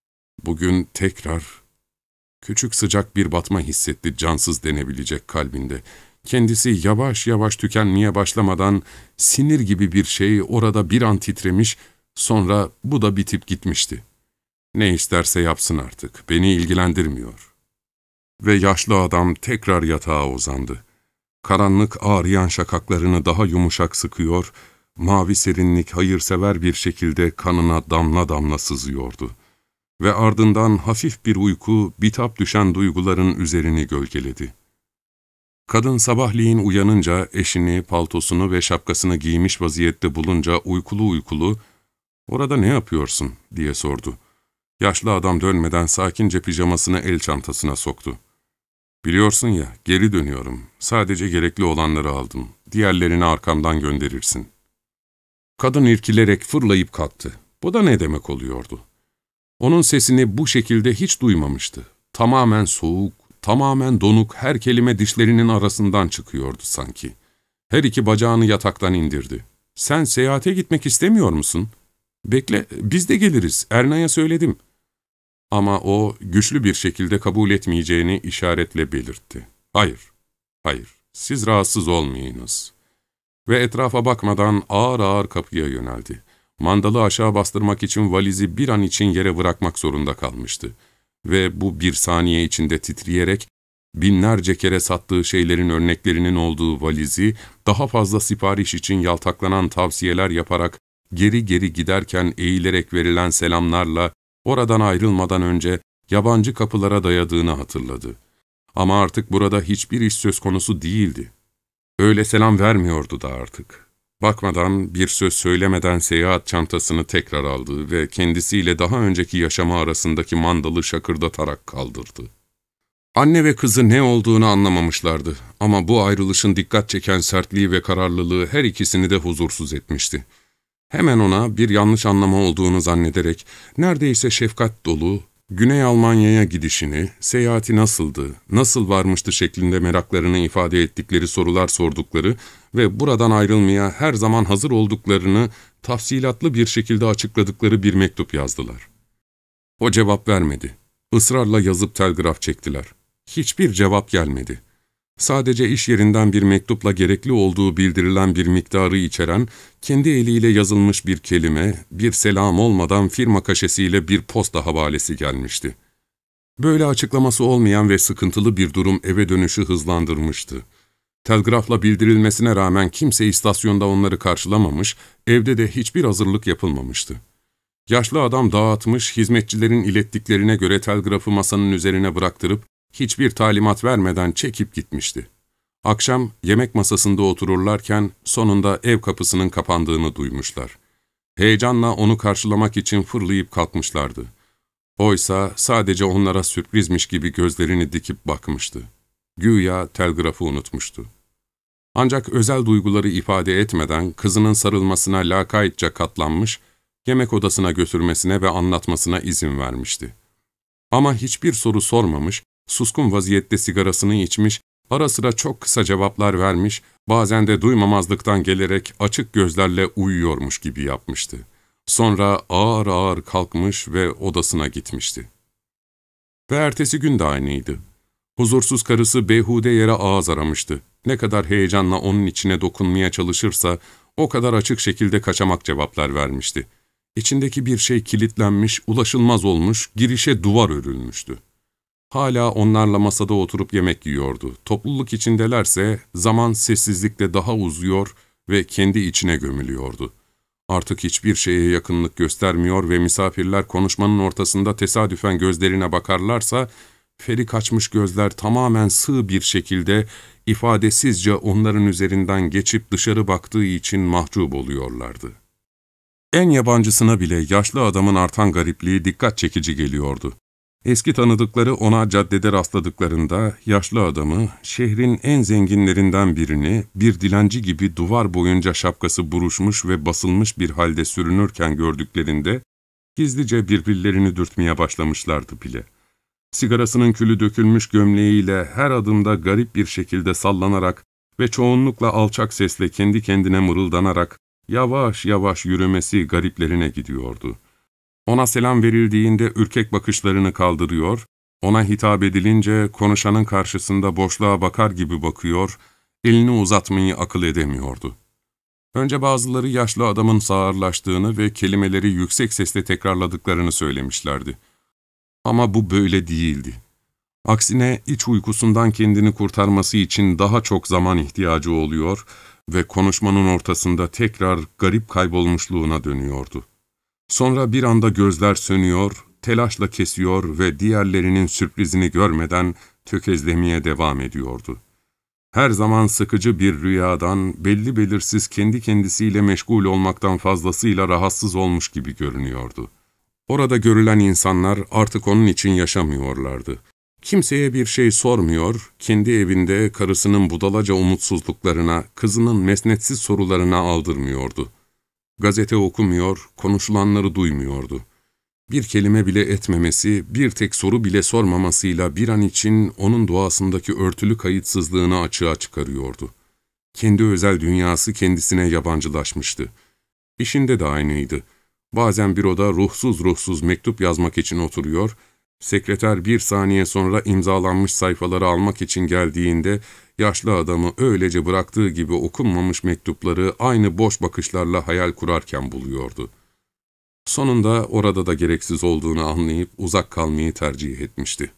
S1: Bugün tekrar küçük sıcak bir batma hissetti cansız denebilecek kalbinde. Kendisi yavaş yavaş tükenmeye başlamadan sinir gibi bir şey orada bir an titremiş, sonra bu da bitip gitmişti. Ne isterse yapsın artık, beni ilgilendirmiyor. Ve yaşlı adam tekrar yatağa uzandı. Karanlık ağrıyan şakaklarını daha yumuşak sıkıyor, mavi serinlik hayırsever bir şekilde kanına damla damla sızıyordu. Ve ardından hafif bir uyku, bitap düşen duyguların üzerini gölgeledi. Kadın sabahleyin uyanınca eşini, paltosunu ve şapkasını giymiş vaziyette bulunca uykulu uykulu, ''Orada ne yapıyorsun?'' diye sordu. Yaşlı adam dönmeden sakince pijamasını el çantasına soktu. ''Biliyorsun ya, geri dönüyorum. Sadece gerekli olanları aldım. Diğerlerini arkamdan gönderirsin.'' Kadın irkilerek fırlayıp kalktı. Bu da ne demek oluyordu? Onun sesini bu şekilde hiç duymamıştı. Tamamen soğuk, tamamen donuk, her kelime dişlerinin arasından çıkıyordu sanki. Her iki bacağını yataktan indirdi. ''Sen seyahate gitmek istemiyor musun?'' ''Bekle, biz de geliriz, Erna'ya söyledim.'' Ama o güçlü bir şekilde kabul etmeyeceğini işaretle belirtti. ''Hayır, hayır, siz rahatsız olmayınız.'' Ve etrafa bakmadan ağır ağır kapıya yöneldi. Mandalı aşağı bastırmak için valizi bir an için yere bırakmak zorunda kalmıştı. Ve bu bir saniye içinde titreyerek, binlerce kere sattığı şeylerin örneklerinin olduğu valizi, daha fazla sipariş için yaltaklanan tavsiyeler yaparak, geri geri giderken eğilerek verilen selamlarla, oradan ayrılmadan önce yabancı kapılara dayadığını hatırladı. Ama artık burada hiçbir iş söz konusu değildi. Öyle selam vermiyordu da artık. Bakmadan, bir söz söylemeden seyahat çantasını tekrar aldı ve kendisiyle daha önceki yaşamı arasındaki mandalı şakırdatarak kaldırdı. Anne ve kızı ne olduğunu anlamamışlardı ama bu ayrılışın dikkat çeken sertliği ve kararlılığı her ikisini de huzursuz etmişti. Hemen ona bir yanlış anlama olduğunu zannederek, neredeyse şefkat dolu, Güney Almanya'ya gidişini, seyahati nasıldı, nasıl varmıştı şeklinde meraklarını ifade ettikleri sorular sordukları ve buradan ayrılmaya her zaman hazır olduklarını tafsilatlı bir şekilde açıkladıkları bir mektup yazdılar. O cevap vermedi. Israrla yazıp telgraf çektiler. Hiçbir cevap gelmedi. Sadece iş yerinden bir mektupla gerekli olduğu bildirilen bir miktarı içeren, kendi eliyle yazılmış bir kelime, bir selam olmadan firma kaşesiyle bir posta havalesi gelmişti. Böyle açıklaması olmayan ve sıkıntılı bir durum eve dönüşü hızlandırmıştı. Telgrafla bildirilmesine rağmen kimse istasyonda onları karşılamamış, evde de hiçbir hazırlık yapılmamıştı. Yaşlı adam dağıtmış, hizmetçilerin ilettiklerine göre telgrafı masanın üzerine bıraktırıp, hiçbir talimat vermeden çekip gitmişti. Akşam yemek masasında otururlarken sonunda ev kapısının kapandığını duymuşlar. Heyecanla onu karşılamak için fırlayıp kalkmışlardı. Oysa sadece onlara sürprizmiş gibi gözlerini dikip bakmıştı. Güya telgrafı unutmuştu. Ancak özel duyguları ifade etmeden kızının sarılmasına lakaytça katlanmış, yemek odasına götürmesine ve anlatmasına izin vermişti. Ama hiçbir soru sormamış, suskun vaziyette sigarasını içmiş, ara sıra çok kısa cevaplar vermiş, bazen de duymamazlıktan gelerek açık gözlerle uyuyormuş gibi yapmıştı. Sonra ağır ağır kalkmış ve odasına gitmişti. Ve ertesi gün de aynıydı. Huzursuz karısı beyhude yere ağız aramıştı. Ne kadar heyecanla onun içine dokunmaya çalışırsa, o kadar açık şekilde kaçamak cevaplar vermişti. İçindeki bir şey kilitlenmiş, ulaşılmaz olmuş, girişe duvar örülmüştü. Hala onlarla masada oturup yemek yiyordu. Topluluk içindelerse zaman sessizlikle daha uzuyor ve kendi içine gömülüyordu. Artık hiçbir şeye yakınlık göstermiyor ve misafirler konuşmanın ortasında tesadüfen gözlerine bakarlarsa, feri kaçmış gözler tamamen sığ bir şekilde, ifadesizce onların üzerinden geçip dışarı baktığı için mahcup oluyorlardı. En yabancısına bile yaşlı adamın artan garipliği dikkat çekici geliyordu. Eski tanıdıkları ona caddede rastladıklarında yaşlı adamı, şehrin en zenginlerinden birini bir dilenci gibi duvar boyunca şapkası buruşmuş ve basılmış bir halde sürünürken gördüklerinde gizlice birbirlerini dürtmeye başlamışlardı bile. Sigarasının külü dökülmüş gömleğiyle her adımda garip bir şekilde sallanarak ve çoğunlukla alçak sesle kendi kendine mırıldanarak yavaş yavaş yürümesi gariplerine gidiyordu. Ona selam verildiğinde ürkek bakışlarını kaldırıyor, ona hitap edilince konuşanın karşısında boşluğa bakar gibi bakıyor, elini uzatmayı akıl edemiyordu. Önce bazıları yaşlı adamın sağırlaştığını ve kelimeleri yüksek sesle tekrarladıklarını söylemişlerdi. Ama bu böyle değildi. Aksine iç uykusundan kendini kurtarması için daha çok zaman ihtiyacı oluyor ve konuşmanın ortasında tekrar garip kaybolmuşluğuna dönüyordu. Sonra bir anda gözler sönüyor, telaşla kesiyor ve diğerlerinin sürprizini görmeden tökezlemeye devam ediyordu. Her zaman sıkıcı bir rüyadan, belli belirsiz kendi kendisiyle meşgul olmaktan fazlasıyla rahatsız olmuş gibi görünüyordu. Orada görülen insanlar artık onun için yaşamıyorlardı. Kimseye bir şey sormuyor, kendi evinde karısının budalaca umutsuzluklarına, kızının mesnetsiz sorularına aldırmıyordu. Gazete okumuyor, konuşulanları duymuyordu. Bir kelime bile etmemesi, bir tek soru bile sormamasıyla bir an için onun doğasındaki örtülü kayıtsızlığını açığa çıkarıyordu. Kendi özel dünyası kendisine yabancılaşmıştı. İşinde de aynıydı. Bazen büroda ruhsuz ruhsuz mektup yazmak için oturuyor, sekreter bir saniye sonra imzalanmış sayfaları almak için geldiğinde, yaşlı adamı öylece bıraktığı gibi okunmamış mektupları aynı boş bakışlarla hayal kurarken buluyordu. Sonunda orada da gereksiz olduğunu anlayıp uzak kalmayı tercih etmişti.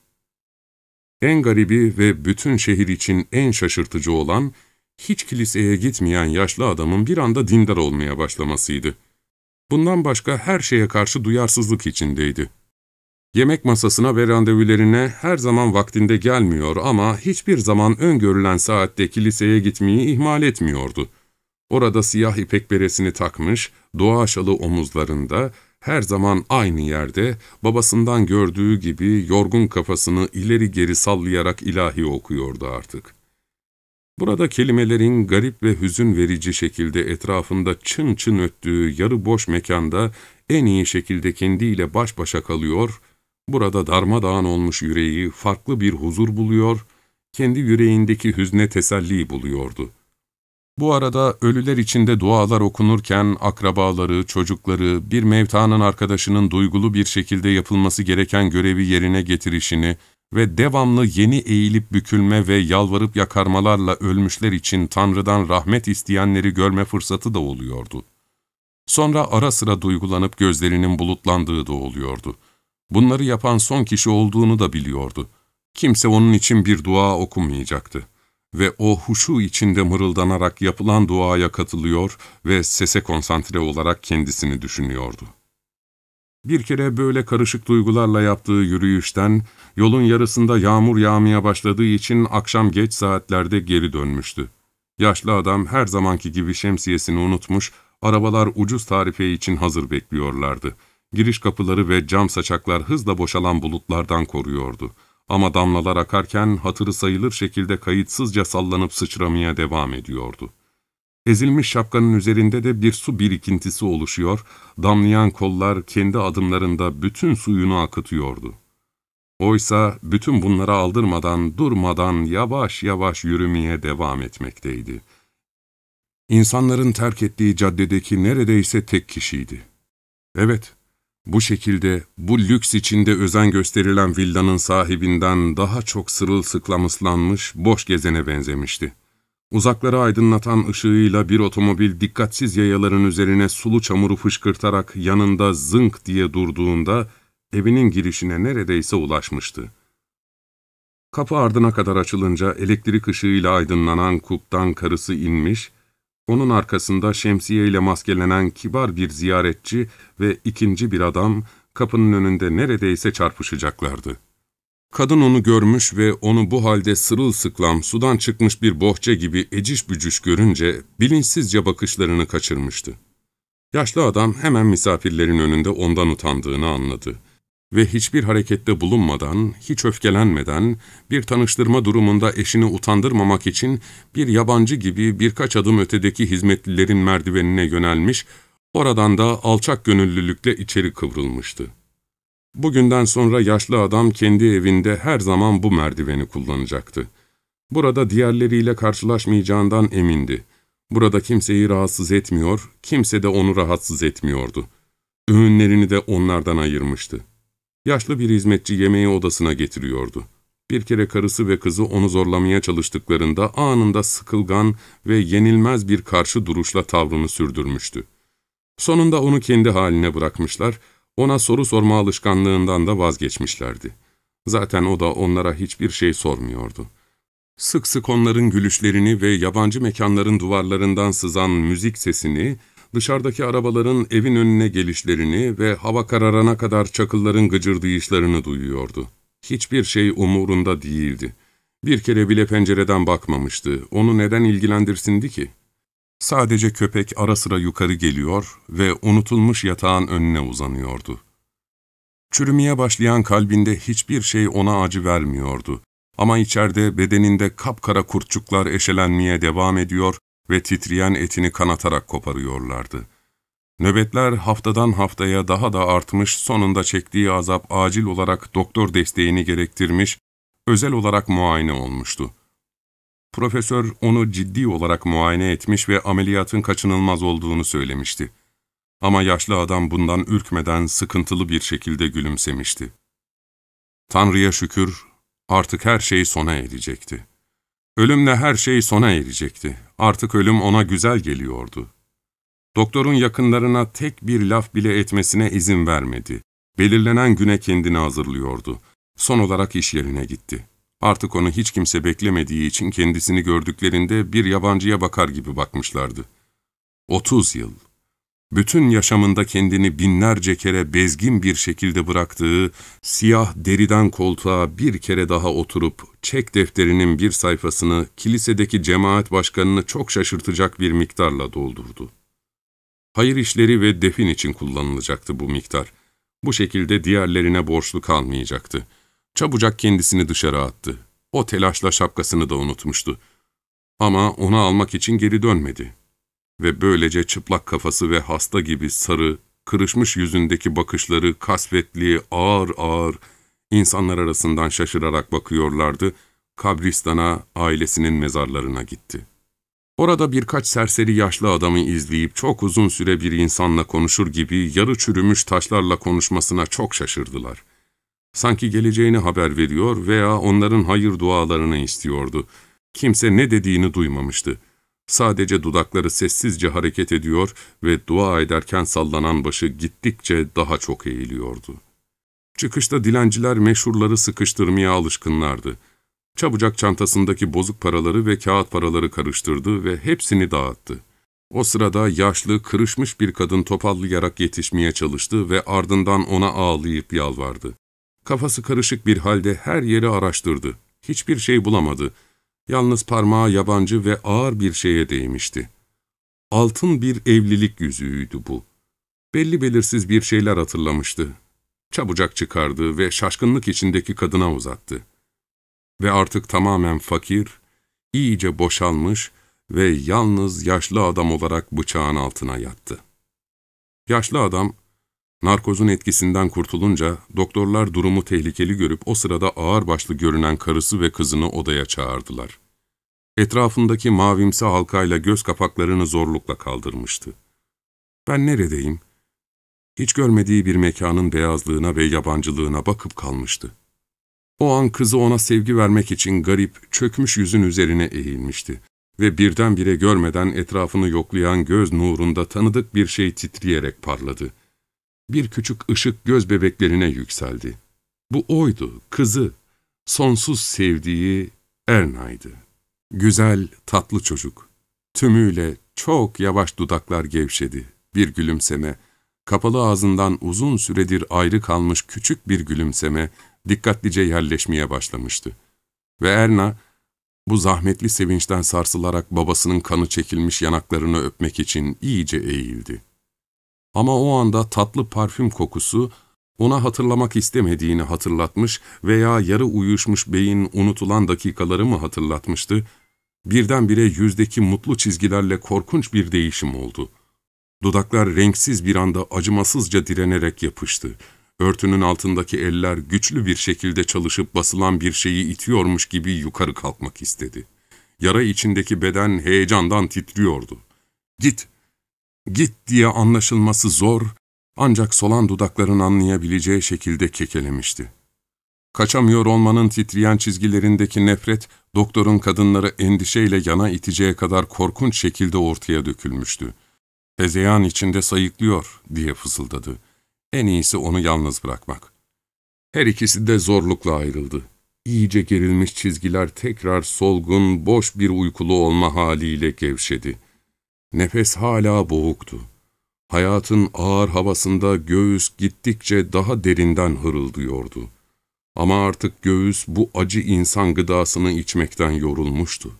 S1: En garibi ve bütün şehir için en şaşırtıcı olan, hiç kiliseye gitmeyen yaşlı adamın bir anda dindar olmaya başlamasıydı. Bundan başka her şeye karşı duyarsızlık içindeydi. Yemek masasına ve randevularına her zaman vaktinde gelmiyor ama hiçbir zaman öngörülen saatte kiliseye gitmeyi ihmal etmiyordu. Orada siyah ipek beresini takmış, dua şalı omuzlarında, her zaman aynı yerde, babasından gördüğü gibi yorgun kafasını ileri geri sallayarak ilahi okuyordu artık. Burada kelimelerin garip ve hüzün verici şekilde etrafında çın çın öttüğü yarı boş mekanda en iyi şekilde kendiyle baş başa kalıyor, burada darmadağın olmuş yüreği farklı bir huzur buluyor, kendi yüreğindeki hüzne teselli buluyordu. Bu arada ölüler içinde dualar okunurken akrabaları, çocukları, bir mevtanın arkadaşının duygulu bir şekilde yapılması gereken görevi yerine getirişini ve devamlı yeni eğilip bükülme ve yalvarıp yakarmalarla ölmüşler için Tanrı'dan rahmet isteyenleri görme fırsatı da oluyordu. Sonra ara sıra duygulanıp gözlerinin bulutlandığı da oluyordu. Bunları yapan son kişi olduğunu da biliyordu. Kimse onun için bir dua okumayacaktı. Ve o huşu içinde mırıldanarak yapılan duaya katılıyor ve sese konsantre olarak kendisini düşünüyordu. Bir kere böyle karışık duygularla yaptığı yürüyüşten, yolun yarısında yağmur yağmaya başladığı için akşam geç saatlerde geri dönmüştü. Yaşlı adam her zamanki gibi şemsiyesini unutmuş, arabalar ucuz tarife için hazır bekliyorlardı. Giriş kapıları ve cam saçaklar hızla boşalan bulutlardan koruyordu. Ama damlalar akarken hatırı sayılır şekilde kayıtsızca sallanıp sıçramaya devam ediyordu. Ezilmiş şapkanın üzerinde de bir su birikintisi oluşuyor, damlayan kollar kendi adımlarında bütün suyunu akıtıyordu. Oysa bütün bunlara aldırmadan, durmadan yavaş yavaş yürümeye devam etmekteydi. İnsanların terk ettiği caddedeki neredeyse tek kişiydi. Evet, bu şekilde, bu lüks içinde özen gösterilen villanın sahibinden daha çok sırılsıklam ıslanmış, boş gezene benzemişti. Uzakları aydınlatan ışığıyla bir otomobil dikkatsiz yayaların üzerine sulu çamuru fışkırtarak yanında zınk diye durduğunda evinin girişine neredeyse ulaşmıştı. Kapı ardına kadar açılınca elektrik ışığıyla aydınlanan kuptan karısı inmiş, onun arkasında şemsiyeyle maskelenen kibar bir ziyaretçi ve ikinci bir adam kapının önünde neredeyse çarpışacaklardı. Kadın onu görmüş ve onu bu halde sırılsıklam sudan çıkmış bir bohça gibi eciş bücüş görünce bilinçsizce bakışlarını kaçırmıştı. Yaşlı adam hemen misafirlerin önünde ondan utandığını anladı. Ve hiçbir harekette bulunmadan, hiç öfkelenmeden, bir tanıştırma durumunda eşini utandırmamak için bir yabancı gibi birkaç adım ötedeki hizmetlilerin merdivenine yönelmiş, oradan da alçak gönüllülükle içeri kıvrılmıştı. Bugünden sonra yaşlı adam kendi evinde her zaman bu merdiveni kullanacaktı. Burada diğerleriyle karşılaşmayacağından emindi. Burada kimseyi rahatsız etmiyor, kimse de onu rahatsız etmiyordu. Öğünlerini de onlardan ayırmıştı. Yaşlı bir hizmetçi yemeği odasına getiriyordu. Bir kere karısı ve kızı onu zorlamaya çalıştıklarında anında sıkılgan ve yenilmez bir karşı duruşla tavrını sürdürmüştü. Sonunda onu kendi haline bırakmışlar, ona soru sorma alışkanlığından da vazgeçmişlerdi. Zaten o da onlara hiçbir şey sormuyordu. Sık sık onların gülüşlerini ve yabancı mekanların duvarlarından sızan müzik sesini, dışarıdaki arabaların evin önüne gelişlerini ve hava kararana kadar çakılların gıcırdayışlarını duyuyordu. Hiçbir şey umurunda değildi. Bir kere bile pencereden bakmamıştı. Onu neden ilgilendirsindi ki? Sadece köpek ara sıra yukarı geliyor ve unutulmuş yatağın önüne uzanıyordu. Çürümeye başlayan kalbinde hiçbir şey ona acı vermiyordu. Ama içeride bedeninde kapkara kurtçuklar eşelenmeye devam ediyor ve titreyen etini kanatarak koparıyorlardı. Nöbetler haftadan haftaya daha da artmış, sonunda çektiği azap acil olarak doktor desteğini gerektirmiş, özel olarak muayene olmuştu. Profesör onu ciddi olarak muayene etmiş ve ameliyatın kaçınılmaz olduğunu söylemişti. Ama yaşlı adam bundan ürkmeden sıkıntılı bir şekilde gülümsemişti. Tanrı'ya şükür, artık her şey sona erecekti. Ölümle her şey sona erecekti. Artık ölüm ona güzel geliyordu. Doktorun yakınlarına tek bir laf bile etmesine izin vermedi. Belirlenen güne kendini hazırlıyordu. Son olarak iş yerine gitti. Artık onu hiç kimse beklemediği için kendisini gördüklerinde bir yabancıya bakar gibi bakmışlardı. Otuz yıl. Bütün yaşamında kendini binlerce kere bezgin bir şekilde bıraktığı, siyah deriden koltuğa bir kere daha oturup, çek defterinin bir sayfasını kilisedeki cemaat başkanını çok şaşırtacak bir miktarla doldurdu. Hayır işleri ve defin için kullanılacaktı bu miktar. Bu şekilde diğerlerine borçlu kalmayacaktı. Çabucak kendisini dışarı attı. O telaşla şapkasını da unutmuştu. Ama onu almak için geri dönmedi. Ve böylece çıplak kafası ve hasta gibi sarı, kırışmış yüzündeki bakışları kasvetli, ağır ağır insanlar arasından şaşırarak bakıyorlardı, kabristana, ailesinin mezarlarına gitti. Orada birkaç serseri yaşlı adamı izleyip çok uzun süre bir insanla konuşur gibi yarı çürümüş taşlarla konuşmasına çok şaşırdılar. Sanki geleceğini haber veriyor veya onların hayır dualarını istiyordu. Kimse ne dediğini duymamıştı. Sadece dudakları sessizce hareket ediyor ve dua ederken sallanan başı gittikçe daha çok eğiliyordu. Çıkışta dilenciler meşhurları sıkıştırmaya alışkınlardı. Çabucak çantasındaki bozuk paraları ve kağıt paraları karıştırdı ve hepsini dağıttı. O sırada yaşlı, kırışmış bir kadın topallayarak yetişmeye çalıştı ve ardından ona ağlayıp yalvardı. Kafası karışık bir halde her yeri araştırdı. Hiçbir şey bulamadı. Yalnız parmağı yabancı ve ağır bir şeye değmişti. Altın bir evlilik yüzüğüydü bu. Belli belirsiz bir şeyler hatırlamıştı. Çabucak çıkardı ve şaşkınlık içindeki kadına uzattı. Ve artık tamamen fakir, iyice boşalmış ve yalnız yaşlı adam olarak bıçağın altına yattı. Yaşlı adam, narkozun etkisinden kurtulunca doktorlar durumu tehlikeli görüp o sırada ağırbaşlı görünen karısı ve kızını odaya çağırdılar. Etrafındaki mavimsi halkayla göz kapaklarını zorlukla kaldırmıştı. Ben neredeyim? Hiç görmediği bir mekanın beyazlığına ve yabancılığına bakıp kalmıştı. O an kızı ona sevgi vermek için garip, çökmüş yüzün üzerine eğilmişti ve birdenbire görmeden etrafını yoklayan göz nurunda tanıdık bir şey titreyerek parladı. Bir küçük ışık göz bebeklerine yükseldi. Bu oydu, kızı, sonsuz sevdiği Erna'ydı. Güzel, tatlı çocuk. Tümüyle çok yavaş dudaklar gevşedi. Bir gülümseme, kapalı ağzından uzun süredir ayrı kalmış küçük bir gülümseme, dikkatlice yerleşmeye başlamıştı. Ve Erna, bu zahmetli sevinçten sarsılarak babasının kanı çekilmiş yanaklarını öpmek için iyice eğildi. Ama o anda tatlı parfüm kokusu, ona hatırlamak istemediğini hatırlatmış veya yarı uyuşmuş beyin unutulan dakikaları mı hatırlatmıştı, birdenbire yüzdeki mutlu çizgilerle korkunç bir değişim oldu. Dudaklar renksiz bir anda acımasızca direnerek yapıştı. Örtünün altındaki eller güçlü bir şekilde çalışıp basılan bir şeyi itiyormuş gibi yukarı kalkmak istedi. Yara içindeki beden heyecandan titriyordu. "Git, git!" diye anlaşılması zor, ancak solan dudakların anlayabileceği şekilde kekelemişti. Kaçamıyor olmanın titreyen çizgilerindeki nefret, doktorun kadınları endişeyle yana iteceği kadar korkunç şekilde ortaya dökülmüştü. "Hezeyan içinde sayıklıyor," diye fısıldadı. En iyisi onu yalnız bırakmak. Her ikisi de zorlukla ayrıldı. İyice gerilmiş çizgiler tekrar solgun, boş bir uykulu olma haliyle gevşedi. Nefes hala boğuktu. Hayatın ağır havasında göğüs gittikçe daha derinden hırıldıyordu. Ama artık göğüs bu acı insan gıdasını içmekten yorulmuştu.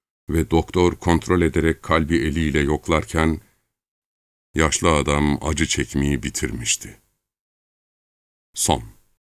S1: Ve doktor kontrol ederek kalbi eliyle yoklarken, yaşlı adam acı çekmeyi bitirmişti. Son.